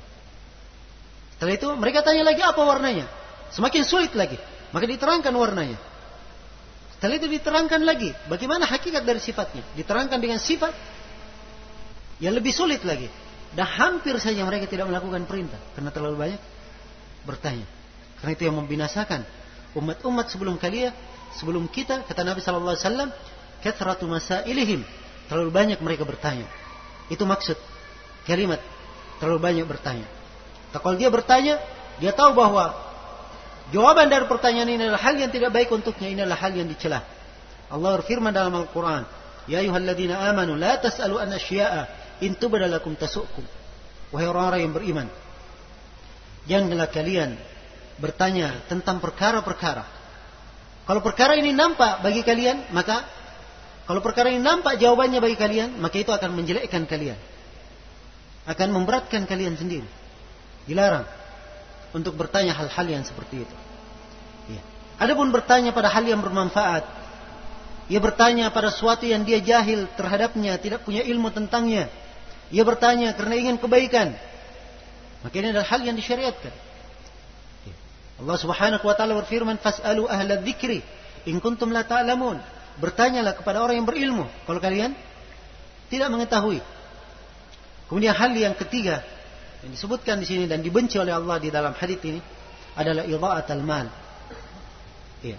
Setelah itu mereka tanya lagi, apa warnanya? Semakin sulit lagi, maka diterangkan warnanya. Setelah itu diterangkan lagi bagaimana hakikat dari sifatnya, diterangkan dengan sifat yang lebih sulit lagi. Dan hampir saja mereka tidak melakukan perintah karena terlalu banyak bertanya. Karena itu yang membinasakan umat-umat sebelum kalian, sebelum kita, kata Nabi sallallahu alaihi wasallam, kathratu masailihim, terlalu banyak mereka bertanya. Itu maksud kalimat terlalu banyak bertanya. Kalau dia bertanya, dia tahu bahwa jawaban dari pertanyaan ini adalah hal yang tidak baik untuknya, ini adalah hal yang dicela. Allah berfirman dalam Al-Quran, Ya ayyuhalladzina amanu la tas'alu an asya'a in tubda lakum tasu'kum. Wahai orang-orang yang beriman, janganlah kalian bertanya tentang perkara-perkara. Kalau perkara ini nampak bagi kalian, maka kalau perkara ini nampak jawabannya bagi kalian, maka itu akan menjelekkan kalian, akan memberatkan kalian sendiri. Dilarang untuk bertanya hal-hal yang seperti itu. Ya. Adapun bertanya pada hal yang bermanfaat, ia bertanya pada sesuatu yang dia jahil terhadapnya, tidak punya ilmu tentangnya, ia bertanya karena ingin kebaikan, maka ini adalah hal yang disyariatkan. Ya. Allah Subhanahu wa taala berfirman, "Fas'alu ahla dzikri in kuntum la ta'lamun." Bertanyalah kepada orang yang berilmu kalau kalian tidak mengetahui. Kemudian hal yang ketiga yang disebutkan di sini dan dibenci oleh Allah di dalam hadits ini adalah idha'atul mal. Iya.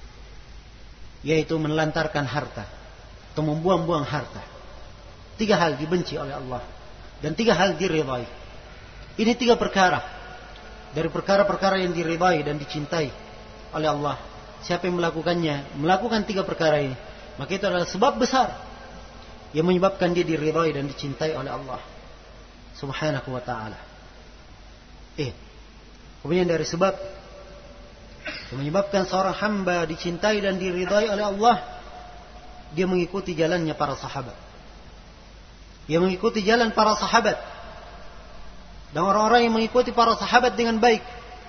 Yaitu menelantarkan harta atau membuang-buang harta. Tiga hal dibenci oleh Allah dan tiga hal diridai. Ini tiga perkara dari perkara-perkara yang diridai dan dicintai oleh Allah. Siapa yang melakukannya, melakukan tiga perkara ini, maka itu adalah sebab besar yang menyebabkan dia diridai dan dicintai oleh Allah Subhanahu wa ta'ala. Eh, kemudian dari sebab yang menyebabkan seorang hamba dicintai dan diridai oleh Allah, dia mengikuti jalannya para sahabat. Dia mengikuti jalan para sahabat. Dan orang-orang yang mengikuti para sahabat dengan baik.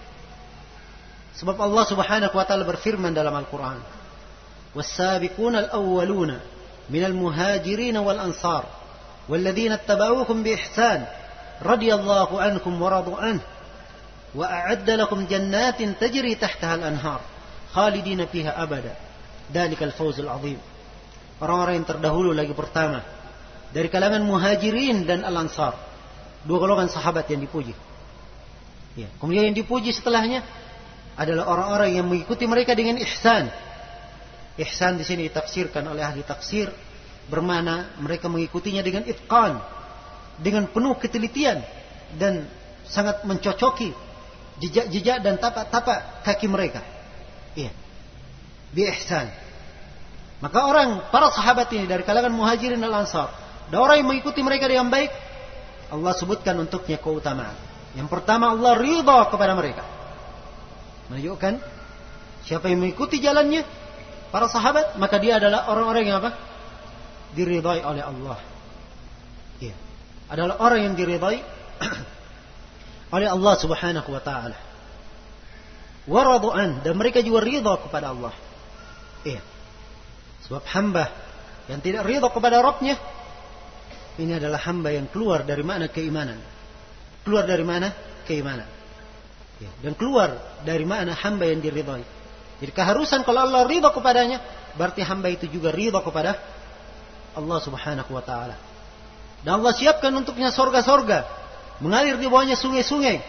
Sebab Allah Subhanahu wa ta'ala berfirman dalam Al-Quran, "Was-sabiquna al-awwaluna minal muhajirin wal ansar والذين اتبعوهم بإحسان رضي الله عنهم ورضوا عنه وأعد لكم جنات تجري تحتها الأنهار خالدين فيها أبدا ذلك الفوز العظيم." Orang-orang yang terdahulu lagi pertama dari kalangan muhajirin dan al-ansar, dua golongan sahabat yang dipuji. Ya. Kemudian yang dipuji setelahnya adalah orang-orang yang mengikuti mereka dengan ihsan. Ihsan di sini ditafsirkan oleh ahli tafsir bermakna mereka mengikutinya dengan itqan, dengan penuh ketelitian dan sangat mencocoki jejak-jejak dan tapak-tapak kaki mereka. Iya. Bi ihsan. Maka orang para sahabat ini dari kalangan Muhajirin dan Ansar, dan orang yang mengikuti mereka dengan baik, Allah sebutkan untuknya keutamaan. Yang pertama, Allah ridha kepada mereka. Menunjukkan siapa yang mengikuti jalannya para sahabat, maka dia adalah orang-orang yang apa? Diridhai oleh Allah. Iya. Adalah orang yang diridhai oleh Allah Subhanahu wa taala. Wa radu'an, dan mereka juga ridha kepada Allah. Iya. Sebab hamba yang tidak ridha kepada Rabbnya, ini adalah hamba yang keluar dari makna keimanan. Keluar dari mana? Keimanan. Ya, dan keluar dari makna hamba yang diridhai. Jadi keharusan kalau Allah ridha kepadanya, berarti hamba itu juga ridha kepada Allah Subhanahu wa taala. Dan Allah siapkan untuknya sorga-sorga, mengalir di bawahnya sungai-sungai.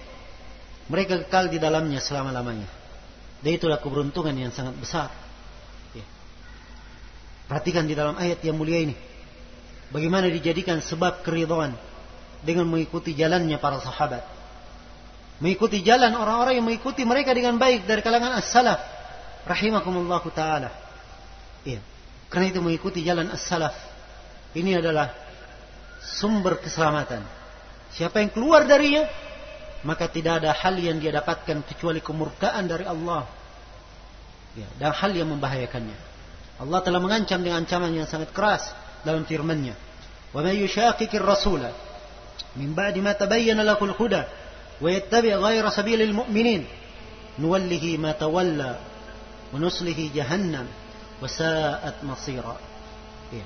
Mereka kekal di dalamnya selama-lamanya. Dan itulah keberuntungan yang sangat besar. Ya. Perhatikan di dalam ayat yang mulia ini, bagaimana dijadikan sebab keridhaan dengan mengikuti jalannya para sahabat. Mengikuti jalan orang-orang yang mengikuti mereka dengan baik dari kalangan as-salaf rahimakumullahu taala. Iya. Karena itu mengikuti jalan as-salaf ini adalah sumber keselamatan. Siapa yang keluar darinya, maka tidak ada hal yang dia dapatkan kecuali kemurkaan dari Allah. Ya, dan hal yang membahayakannya. Allah telah mengancam dengan ancaman yang sangat keras dalam firman-Nya. Wa may yushaqiqir rasula min ba'di ma tabayyana lahul huda ويتبع غير سبيل المؤمنين نوله ما تولى ونصله جهنم وساءت مصيرا. Ya.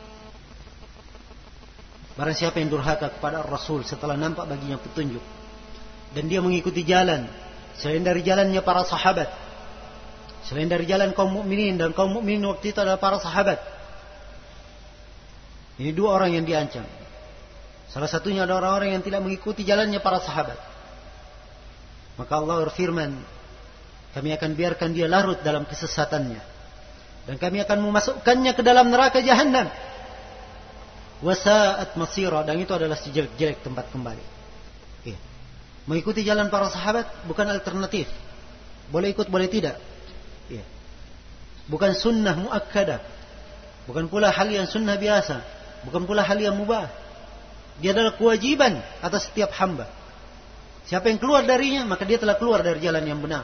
Barang siapa yang durhaka kepada Rasul setelah nampak baginya petunjuk dan dia mengikuti jalan selain dari jalannya para sahabat, selain dari jalan kaum mukminin, dan kaum mukminin waktu itu adalah para sahabat. Ini dua orang yang diancam. Salah satunya ada orang-orang yang tidak mengikuti jalannya para sahabat. Maka Allah berfirman, kami akan biarkan dia larut dalam kesesatannya, dan kami akan memasukkannya ke dalam neraka Jahannam. Wasa'at masira, dan itu adalah sejelek-jelek tempat kembali. Ya. Mengikuti jalan para sahabat bukan alternatif. Boleh ikut, boleh tidak. Ya. Bukan sunnah muakkadah. Bukan pula hal yang sunnah biasa. Bukan pula hal yang mubah. Dia adalah kewajiban atas setiap hamba. Siapa yang keluar darinya, maka dia telah keluar dari jalan yang benar.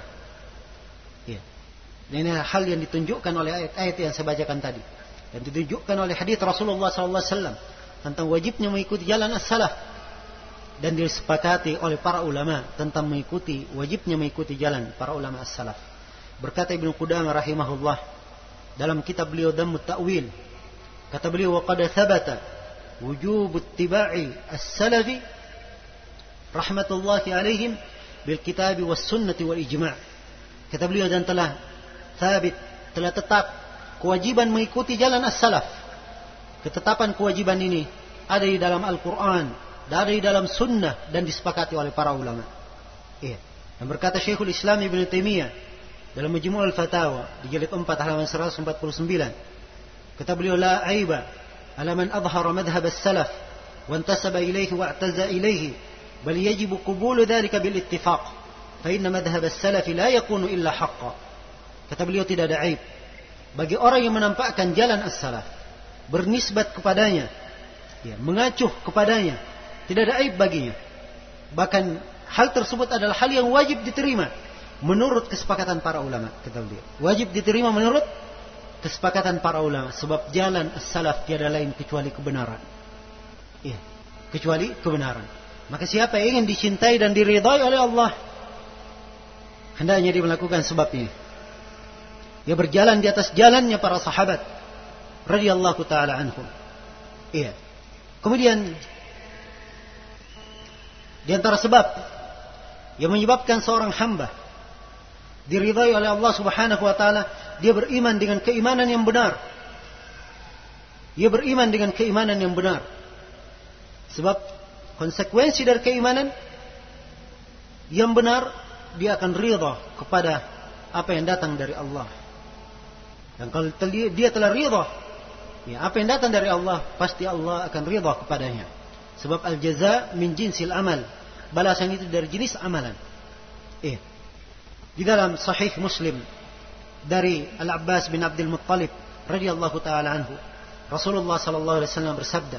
Ya. Ini hal yang ditunjukkan oleh ayat-ayat yang saya bacakan tadi. Yang ditunjukkan oleh hadis Rasulullah sallallahu alaihi wasallam tentang wajibnya mengikuti jalan as-salaf. Dan disepakati oleh para ulama tentang mengikuti, wajibnya mengikuti jalan para ulama as-salaf. Berkata Ibnu Qudamah rahimahullah dalam kitab beliau Dhammut Ta'wil, kata beliau, wa qad thabata wujub ittiba'i as-salafi rahmatullahi alaihim bil kitab was sunnati wal ijma'. Kata beliau, dan telah sabit, telah tetap kewajiban mengikuti jalan as-salaf. Ketetapan kewajiban ini ada di dalam Al-Quran, ada di dalam sunnah, dan disepakati oleh para ulama. Iya. Dan berkata Syekhul Islam Ibn Taimiyah dalam Majmu' al-Fatawa di jilid empat halaman seratus empat puluh sembilan, kata beliau, la aiba ala man adhara madhhab as-salaf wa intasaba ilayhi wa i'taza ilayhi, بل يجب قبول ذلك بالاتفاق فإن مذهب السلف لا يكون إلا حقا. Kata beliau, tidak ada aib bagi orang yang menampakkan jalan as-salaf, bernisbat kepadanya, ya, mengacuh kepadanya, tidak ada aib baginya. Bahkan hal tersebut adalah hal yang wajib diterima menurut kesepakatan para ulama. Kata beliau, wajib diterima menurut kesepakatan para ulama, sebab jalan as-salaf tiada lain kecuali kebenaran. Ya, kecuali kebenaran. Maka siapa yang ingin dicintai dan diridhai oleh Allah, hendaknya dia melakukan sebab ini. Dia berjalan di atas jalannya para sahabat radhiyallahu taala anhum. Iya. Kemudian di antara sebab yang menyebabkan seorang hamba diridhai oleh Allah Subhanahu wa taala, dia beriman dengan keimanan yang benar. Dia beriman dengan keimanan yang benar. Sebab konsekuensi dari keimanan yang benar, dia akan ridha kepada apa yang datang dari Allah. Dan kalau dia telah ridha, ya, apa yang datang dari Allah, pasti Allah akan ridha kepadanya. Sebab al-jaza min jinsil amal, balasan itu dari jenis amalan. Eh, di dalam Sahih Muslim dari Al-Abbas bin Abdul Muttalib radhiyallahu taala anhu, Rasulullah sallallahu alaihi wasallam bersabda,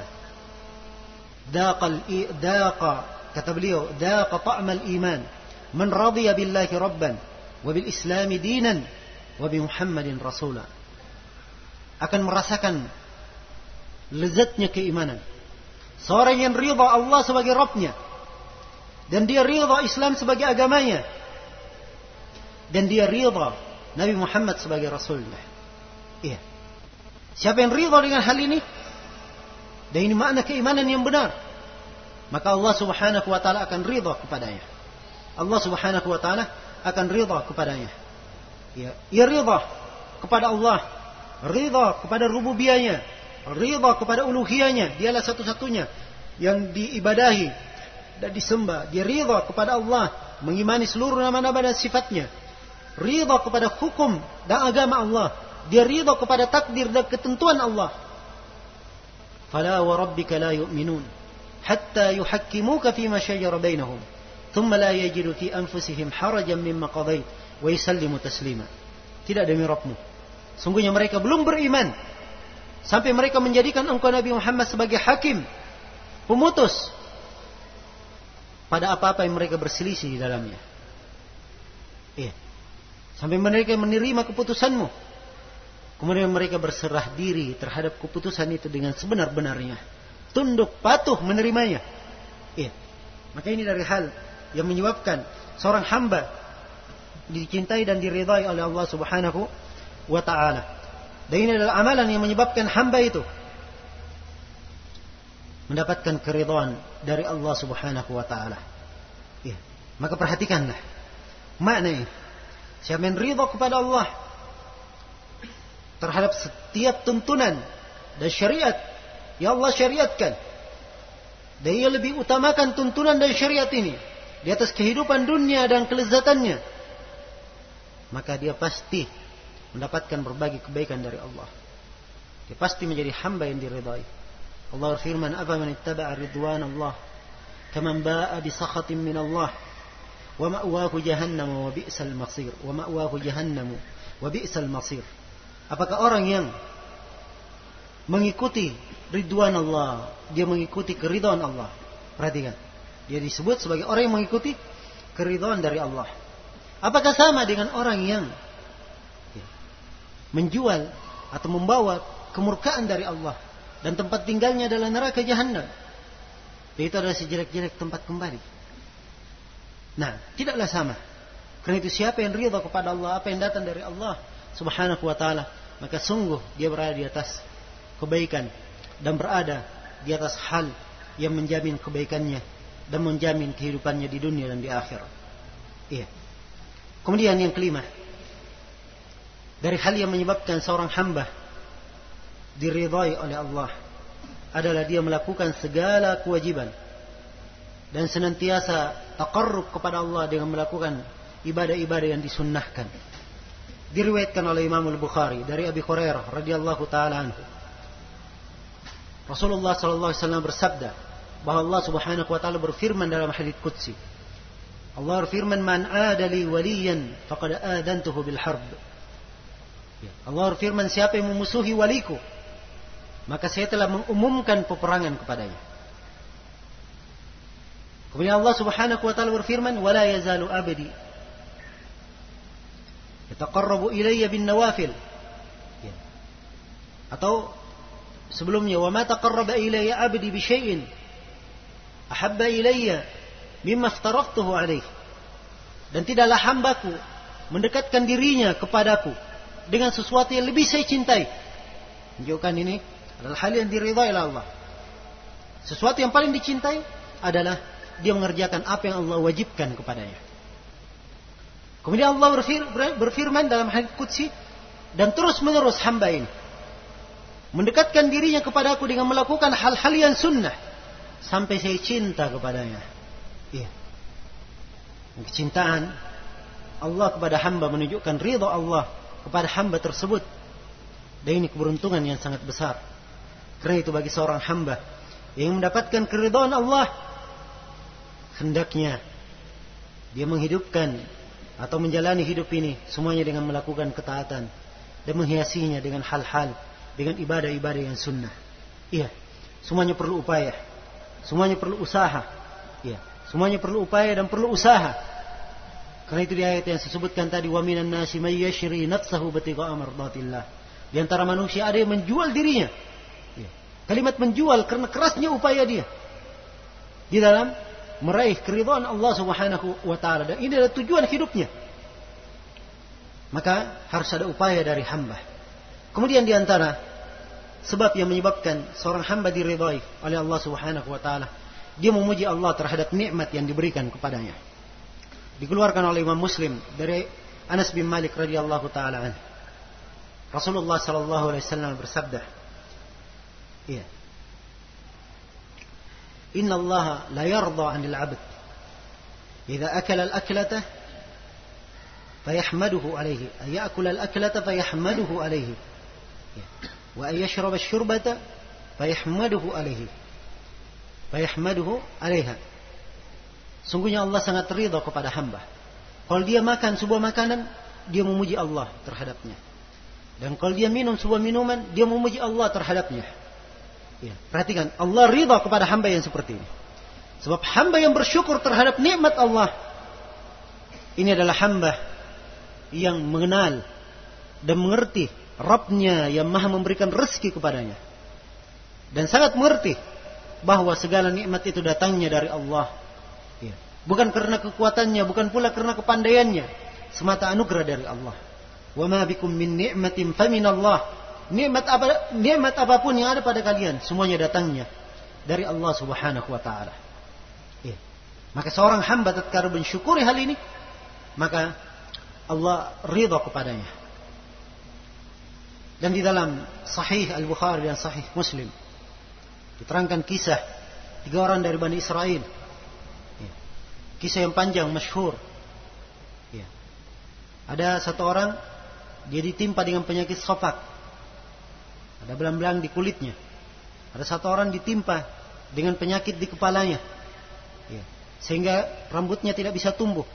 "Daqal daqa," kata beliau, "daqa ta'mal iman man radiya billahi rabban wa bil islam dinan wa bi Muhammadin rasula." Akan merasakan lezatnya keimanan seorang yang ridha Allah sebagai Rabbnya, dan dia ridha Islam sebagai agamanya, dan dia ridha Nabi Muhammad sebagai Rasulnya. Iya. Siapa yang ridha dengan hal ini, dan ini makna keimanan yang benar, maka Allah subhanahu wa ta'ala akan ridha kepadanya. Allah subhanahu wa ta'ala akan ridha kepadanya. Ya, ia ridha kepada Allah, ridha kepada rububiyahnya, ridha kepada uluhiyahnya. Dialah satu-satunya yang diibadahi dan disembah. Dia ridha kepada Allah, mengimani seluruh nama-nama dan sifatnya. Ridha kepada hukum dan agama Allah. Dia ridha kepada takdir dan ketentuan Allah. Fala wa rabbika la yu'minun hatta yuhakkimuka fima shajara bainahum thumma la yajidu fi anfusihim harajan mimma qadait wa yusallimu taslima. Tidak demi Rabbmu, sungguhnya mereka belum beriman sampai mereka menjadikan engkau Nabi Muhammad sebagai hakim, pemutus pada apa-apa yang mereka berselisih di dalamnya. Iya. Sampai mereka menerima keputusanmu, kemudian mereka berserah diri terhadap keputusan itu dengan sebenar-benarnya, tunduk patuh menerimanya. Iya. Maka ini dari hal yang menyebabkan seorang hamba dicintai dan diridhai oleh Allah Subhanahu wa ta'ala. Dan ini adalah amalan yang menyebabkan hamba itu mendapatkan keridhaan dari Allah Subhanahu wa ta'ala. Ya. Maka perhatikanlah makna ini. Siapa yang ridha kepada Allah terhadap setiap tuntunan dan syariat yang Allah syariatkan, dan ia lebih utamakan tuntunan dan syariat ini di atas kehidupan dunia dan kelezatannya, maka dia pasti mendapatkan berbagai kebaikan dari Allah. Dia pasti menjadi hamba yang diridai. Allah berfirman, "Afaman ittaba'a ridwan Allah kaman ba'a bi sakhatin min Allah wa ma'wahu jahannam wa bi'sal masir wa ma'wahu jahannam wa bi'sal masir." Apakah orang yang mengikuti ridwan Allah, dia mengikuti keridhaan Allah. Perhatikan, dia disebut sebagai orang yang mengikuti keridhaan dari Allah. Apakah sama dengan orang yang menjual atau membawa kemurkaan dari Allah dan tempat tinggalnya adalah neraka jahanam? Itu adalah sejelek-jelek tempat kembali. Nah, tidaklah sama. Karena itu siapa yang ridha kepada Allah, apa yang datang dari Allah Subhanahu wa ta'ala, maka sungguh dia berada di atas kebaikan dan berada di atas hal yang menjamin kebaikannya dan menjamin kehidupannya di dunia dan di akhirat. Iya. Kemudian yang kelima, dari hal yang menyebabkan seorang hamba diridhai oleh Allah adalah dia melakukan segala kewajiban dan senantiasa taqarrub kepada Allah dengan melakukan ibadah-ibadah yang disunnahkan. Diriwayatkan oleh Imam Al-Bukhari dari Abi Hurairah radhiyallahu taala anhu, Rasulullah sallallahu alaihi wasallam bersabda bahwa Allah Subhanahu wa taala berfirman dalam hadits qudsi. Allah berfirman, "Man adali waliyan faqad adantuhu bil harb." Allah berfirman, siapa yang memusuhi waliku, maka saya telah mengumumkan peperangan kepadanya. Kemudian Allah Subhanahu wa taala berfirman, "Wala yazalu abdi yataqarrabu ilayya bin nawafil." Ya. Atau sebelumnya, "Wa ma taqarraba ilayya abdi bi syai'in ahabba ilayya mimma aftaraftuhu alayh." Dan tidaklah hambaku mendekatkan dirinya kepadaku dengan sesuatu yang lebih saya cintai. Menunjukkan ini adalah hal yang diridhai oleh Allah. Sesuatu yang paling dicintai adalah dia mengerjakan apa yang Allah wajibkan kepadanya. Kemudian Allah berfirman dalam hadits qudsi, dan terus menerus hamba ini mendekatkan dirinya kepadaku dengan melakukan hal-hal yang sunnah sampai saya cinta kepadanya. Iya. Kecintaan Allah kepada hamba menunjukkan ridha Allah kepada hamba tersebut. Dan ini keberuntungan yang sangat besar. Karena itu bagi seorang hamba yang mendapatkan keridhaan Allah, hendaknya dia menghidupkan atau menjalani hidup ini semuanya dengan melakukan ketaatan dan menghiasinya dengan hal-hal, dengan ibadah-ibadah yang sunnah. Iya, semuanya perlu upaya, semuanya perlu usaha. Iya, semuanya perlu upaya dan perlu usaha. Karena itu di ayat yang saya sebutkan tadi, wa minan nasi may yashri nafsahu batigha'a mardatillah. Di antara manusia ada yang menjual dirinya. Ya. Kalimat menjual karena kerasnya upaya dia di dalam meraih keridhaan Allah Subhanahu wa taala, dan ini adalah tujuan hidupnya. Maka harus ada upaya dari hamba. Kemudian di antara sebab yang menyebabkan seorang hamba diridhai oleh Allah Subhanahu wa taala, dia memuji Allah terhadap nikmat yang diberikan kepadanya. Dikeluarkan oleh Imam Muslim dari Anas bin Malik radhiyallahu taala anhu. Rasulullah sallallahu alaihi wasallam bersabda, iya, Inna Allah la yarda 'anil 'abd idza akala al-aklata fayahmaduhu 'alayhi, ay ya'kula al-aklata fayahmaduhu 'alayhi, wa ay yashraba asy-syurbata fayahmaduhu 'alayhi, fayahmaduhu 'alayha. Sungguhnya Allah sangat ridha kepada hamba. Kalau dia makan sebuah makanan, dia memuji Allah terhadapnya. Dan kalau dia minum sebuah minuman, dia memuji Allah terhadapnya. Ya, perhatikan, Allah ridha kepada hamba yang seperti ini. Sebab hamba yang bersyukur terhadap nikmat Allah, ini adalah hamba yang mengenal dan mengerti Rabbnya yang maha memberikan rezeki kepadanya. Dan sangat mengerti bahwa segala nikmat itu datangnya dari Allah. Ya, bukan karena kekuatannya, bukan pula karena kepandaiannya, semata anugerah dari Allah. Wa ma bikum min ni'matin faminallah. Nikmat apa, nikmat apapun yang ada pada kalian, semuanya datangnya dari Allah Subhanahu wa taala. Ya. Maka seorang hamba tatkala mensyukuri hal ini, maka Allah ridha kepadanya. Dan di dalam Sahih Al-Bukhari dan Sahih Muslim diterangkan kisah tiga orang dari Bani Israel. Ya. Kisah yang panjang, masyhur. Ya. Ada satu orang, dia ditimpa dengan penyakit sofak. Ada belang-belang di kulitnya. Ada satu orang ditimpa dengan penyakit di kepalanya. Ya. Sehingga rambutnya tidak bisa tumbuh.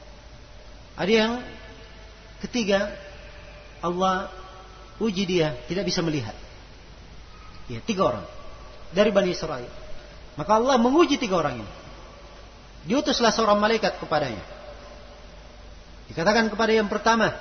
Ada yang ketiga, Allah uji dia, tidak bisa melihat. Ya, tiga orang dari Bani Israel. Maka Allah menguji tiga orang ini. Diutuslah seorang malaikat kepadanya. Dikatakan kepada yang pertama,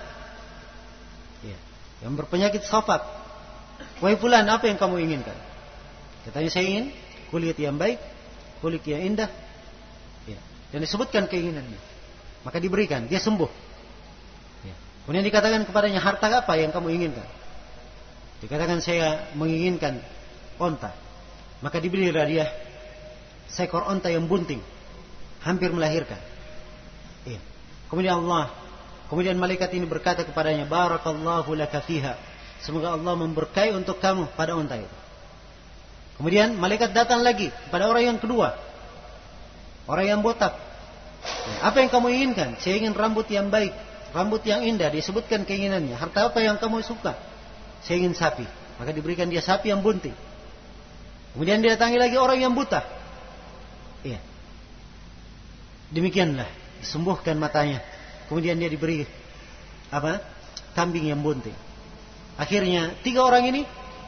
ya, yang berpenyakit sofak, wahai fulan, apa yang kamu inginkan? Katanya, saya ingin kulit yang baik, kulit yang indah. Ya. Dan disebutkan keinginannya. Maka diberikan, dia sembuh. Ya. Kemudian dikatakan kepadanya, harta apa yang kamu inginkan? Dikatakan, saya menginginkan onta. Maka diberilah dia seekor onta yang bunting, hampir melahirkan. Ya. Kemudian Allah, kemudian malaikat ini berkata kepadanya, barakallahu laka fiha. Semoga Allah memberkahi untuk kamu pada onta itu. Kemudian malaikat datang lagi kepada orang yang kedua, orang yang botak. Ya, apa yang kamu inginkan? Saya ingin rambut yang baik, rambut yang indah. Disebutkan keinginannya. Harta apa yang kamu suka? Saya ingin sapi. Maka diberikan dia sapi yang bunting. Kemudian didatangi lagi orang yang buta. Iya. Demikianlah, disembuhkan matanya. Kemudian dia diberi apa? Kambing yang bunting. Akhirnya tiga orang ini,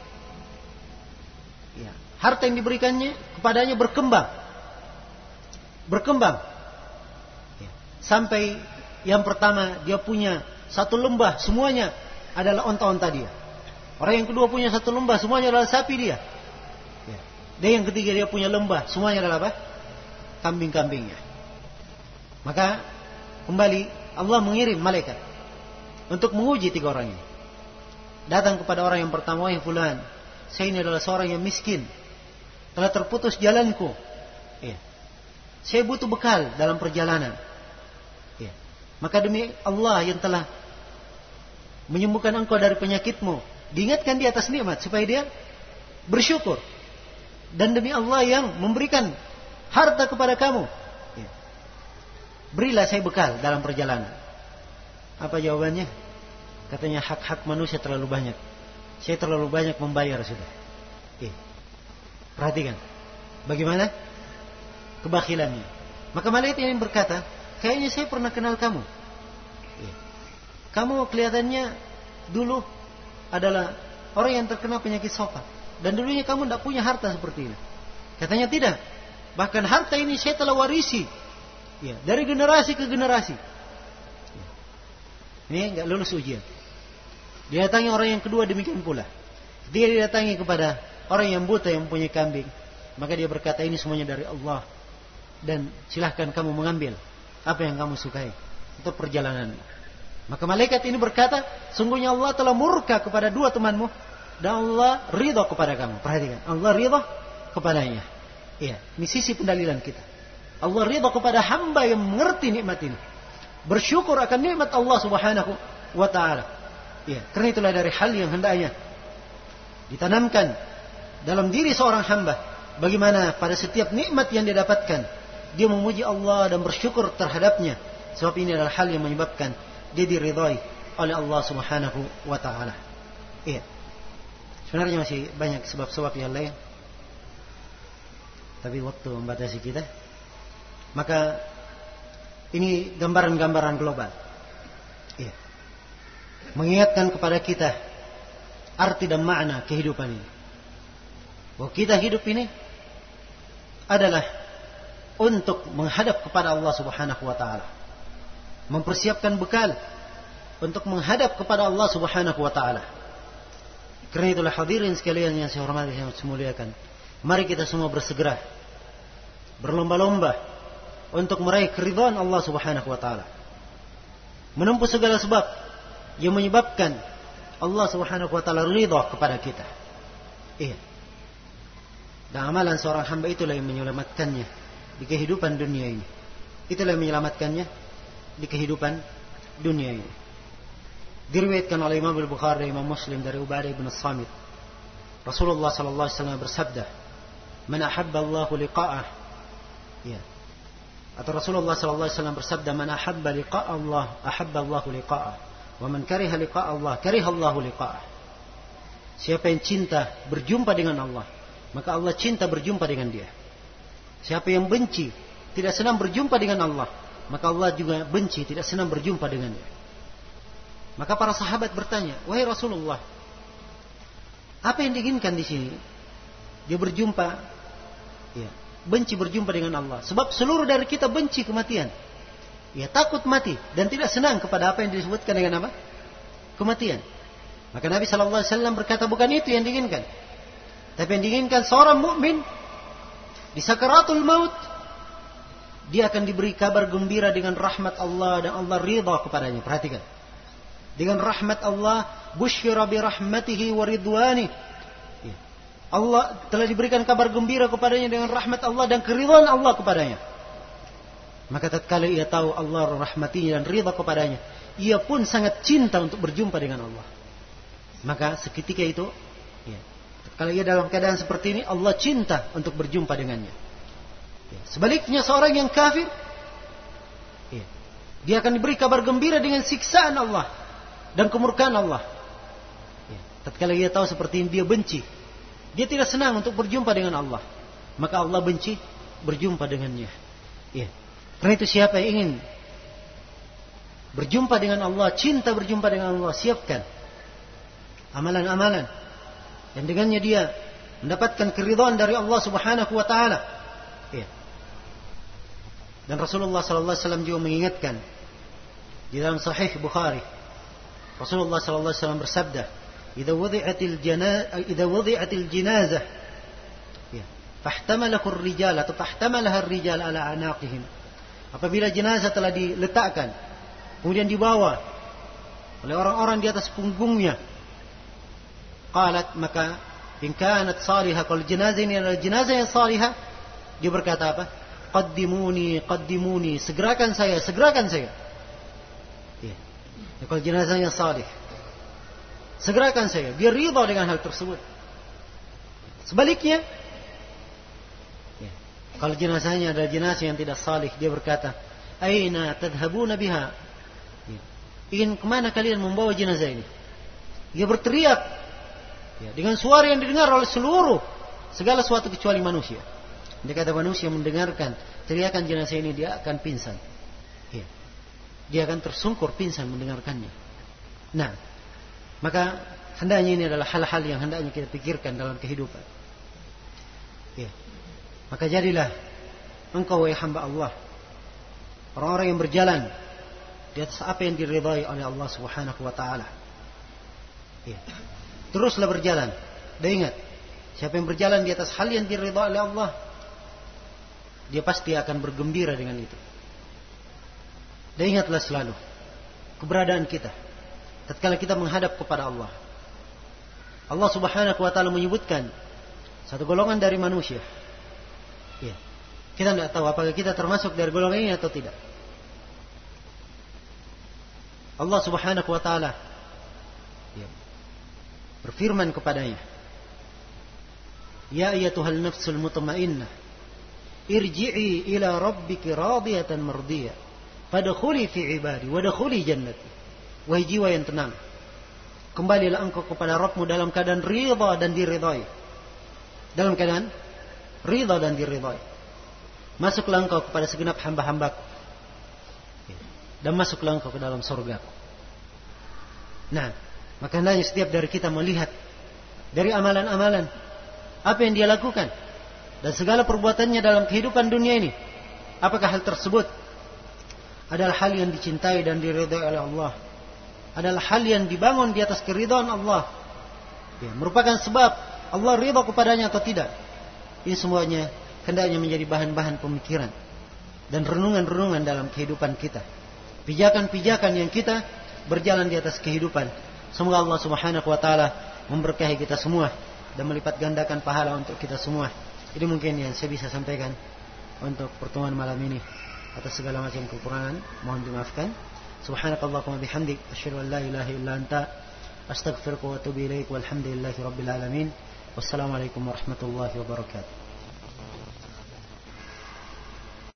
ya, harta yang diberikannya kepadanya berkembang, berkembang. Ya. Sampai yang pertama dia punya satu lembah, semuanya adalah onta-onta dia. Orang yang kedua punya satu lembah, semuanya adalah sapi dia. Ya. Dan yang ketiga dia punya lembah, semuanya adalah apa? Kambing-kambingnya. Maka kembali Allah mengirim malaikat untuk menguji tiga orang ini. Datang kepada orang yang pertama, wahai fulan, saya ini adalah seorang yang miskin, telah terputus jalanku. Ya. Saya butuh bekal dalam perjalanan. Ya. Maka demi Allah yang telah menyembuhkan engkau dari penyakitmu, diingatkan di atas nikmat supaya dia bersyukur. Dan demi Allah yang memberikan harta kepada kamu, ya, berilah saya bekal dalam perjalanan. Apa jawabannya? Katanya hak-hak manusia terlalu banyak. Saya terlalu banyak membayar sudah. Eh, perhatikan. Bagaimana kebakhilannya. Maka malaikat ini berkata, kayaknya saya pernah kenal kamu. Eh, kamu kelihatannya dulu adalah orang yang terkena penyakit sofa. Dan dulunya kamu tidak punya harta seperti ini. Katanya tidak. Bahkan harta ini saya telah warisi. Ya, dari generasi ke generasi. Ini enggak lulus ujian. Didatangi orang yang kedua demikian pula. Dia didatangi kepada orang yang buta yang mempunyai kambing. Maka dia berkata, ini semuanya dari Allah. Dan silahkan kamu mengambil apa yang kamu sukai untuk perjalanan. Maka malaikat ini berkata, sungguhnya Allah telah murka kepada dua temanmu. Dan Allah ridha kepada kamu. Perhatikan, Allah ridha kepadanya. Iya, ini sisi pendalilan kita. Allah ridha kepada hamba yang mengerti nikmat ini. Bersyukur akan nikmat Allah subhanahu wa ta'ala. Ya, karena itulah dari hal yang hendaknya ditanamkan dalam diri seorang hamba. Bagaimana pada setiap nikmat yang dia dapatkan, dia memuji Allah dan bersyukur terhadapnya. Sebab ini adalah hal yang menyebabkan dia diridhai oleh Allah subhanahu wa ta'ala. Iya. Sebenarnya masih banyak sebab-sebab yang lain. Tapi waktu membatasi kita. Maka ini gambaran-gambaran global. Iya. Mengingatkan kepada kita arti dan makna kehidupan ini. Bahwa kita hidup ini adalah untuk menghadap kepada Allah subhanahu wa ta'ala. Mempersiapkan bekal untuk menghadap kepada Allah subhanahu wa ta'ala. Karena itulah hadirin sekalian yang saya hormati, yang saya muliakan. Mari kita semua bersegera, berlomba-lomba untuk meraih keridhaan Allah subhanahu wa ta'ala. Menempuh segala sebab yang menyebabkan Allah subhanahu wa ta'ala ridha kepada kita. Iya. Dan amalan seorang hamba itulah yang menyelamatkannya di kehidupan dunia ini. Itulah yang menyelamatkannya di kehidupan dunia ini. Diriwayatkan oleh Imam Al-Bukhari dan Imam Muslim dari Ubadah bin As-Samit. Rasulullah sallallahu alaihi wasallam bersabda, "Man ahabba Allahu liqa'ah." Ya. Atau Rasulullah sallallahu alaihi wasallam bersabda, "Man ahabba liqa'a Allah, ahabba Allahu liqa'ah. Wa man kariha liqa'a Allah, kariha Allahu liqa'ah." Siapa yang cinta berjumpa dengan Allah, maka Allah cinta berjumpa dengan dia. Siapa yang benci, tidak senang berjumpa dengan Allah, maka Allah juga benci, tidak senang berjumpa dengannya. Maka para sahabat bertanya, "Wahai Rasulullah, apa yang diinginkan di sini?" Dia berjumpa, ya, benci berjumpa dengan Allah. Sebab seluruh dari kita benci kematian. Ya, takut mati dan tidak senang kepada apa yang disebutkan dengan apa? Kematian. Maka Nabi sallallahu alaihi wasallam berkata, bukan itu yang diinginkan. Tapi yang diinginkan seorang mukmin di sakaratul maut, dia akan diberi kabar gembira dengan rahmat Allah dan Allah ridha kepadanya. Perhatikan. Dengan rahmat Allah, busyira bi rahmatihi wa ridwani. Allah telah diberikan kabar gembira kepadanya dengan rahmat Allah dan keridhaan Allah kepadanya. Maka tatkala ia tahu Allah rahmatinya dan ridha kepadanya, ia pun sangat cinta untuk berjumpa dengan Allah. Maka seketika itu, ya, tatkala ia dalam keadaan seperti ini, Allah cinta untuk berjumpa dengannya. Ya, sebaliknya seorang yang kafir, ya, dia akan diberi kabar gembira dengan siksaan Allah dan kemurkaan Allah. Ya, tatkala dia tahu seperti ini, dia benci. Dia tidak senang untuk berjumpa dengan Allah. Maka Allah benci berjumpa dengannya. Ya. Karena itu siapa yang ingin berjumpa dengan Allah, cinta berjumpa dengan Allah, siapkan amalan-amalan yang dengannya dia mendapatkan keridhaan dari Allah subhanahu wa ta'ala. Ya. Dan Rasulullah sallallahu alaihi wasallam juga mengingatkan di dalam Sahih Bukhari. Rasulullah sallallahu alaihi wasallam bersabda, "Idza wudi'atil janazah, idza wudi'atil janazah, ya, fahtamalahu ar-rijal atau fahtamalaha ar-rijal ala anaqihim." Apabila jenazah telah diletakkan, kemudian dibawa oleh orang-orang di atas punggungnya, qalat, maka in kanat salihah, kalau jenazah ini adalah jenazah yang salihah, dia berkata apa? Qaddimuni, qaddimuni, segerakan saya, segerakan saya. Ya. Kalau jenazahnya salih, segerakan saya. Dia ridha dengan hal tersebut. Sebaliknya, ya, kalau jenazahnya adalah jenazah yang tidak salih, dia berkata, Aina tadhhabuna biha? Ya. Ingin kemana kalian membawa jenazah ini? Dia berteriak ya, dengan suara yang didengar oleh seluruh segala sesuatu kecuali manusia. Dia kata manusia mendengarkan teriakan jenazah ini, dia akan pingsan. Ya. Dia akan tersungkur pingsan mendengarkannya. Nah, maka hendaknya ini adalah hal-hal yang hendaknya kita pikirkan dalam kehidupan. Ya. Maka jadilah engkau wahai hamba Allah, orang-orang yang berjalan di atas apa yang diridhai oleh Allah Subhanahu wa taala. Ya. Teruslah berjalan. Dan ingat, siapa yang berjalan di atas hal yang diridhai oleh Allah, dia pasti akan bergembira dengan itu. Dan ingatlah selalu keberadaan kita tatkala kita menghadap kepada Allah. Allah Subhanahu wa taala menyebutkan satu golongan dari manusia. Ya. Kita tidak tahu apakah kita termasuk dari golongan ini atau tidak. Allah Subhanahu wa taala ya, berfirman kepadanya, "Ya ayyatuhal nafsul mutmainnah, irji'i ila rabbiki radiyatan mardiyah, fadkhuli fi ibadi wadkhuli jannati." Wahai jiwa yang tenang, kembalilah engkau kepada Rabbmu dalam keadaan ridha dan diridhai. Dalam keadaan ridha dan diridhai. Masuklah engkau kepada segenap hamba-hambaku, dan masuklah engkau ke dalam surgaku. Nah, maka hendaknya setiap dari kita melihat dari amalan-amalan apa yang dia lakukan dan segala perbuatannya dalam kehidupan dunia ini. Apakah hal tersebut adalah hal yang dicintai dan diridhai oleh Allah? Adalah hal yang dibangun di atas keridhaan Allah, ya, merupakan sebab Allah ridha kepadanya atau tidak? Ini semuanya hendaknya menjadi bahan-bahan pemikiran dan renungan-renungan dalam kehidupan kita. Pijakan-pijakan yang kita berjalan di atas kehidupan. Semoga Allah Subhanahu wa taala memberkahi kita semua dan melipat gandakan pahala untuk kita semua. Ini mungkin yang saya bisa sampaikan untuk pertemuan malam ini. Atas segala macam kekurangan mohon dimaafkan. Subhanakallahumma bihamdik asyhadu an la ilaha illa anta astaghfiruka wa atubu ilaik walhamdulillahi rabbil alamin. Wassalamualaikum warahmatullahi wabarakatuh.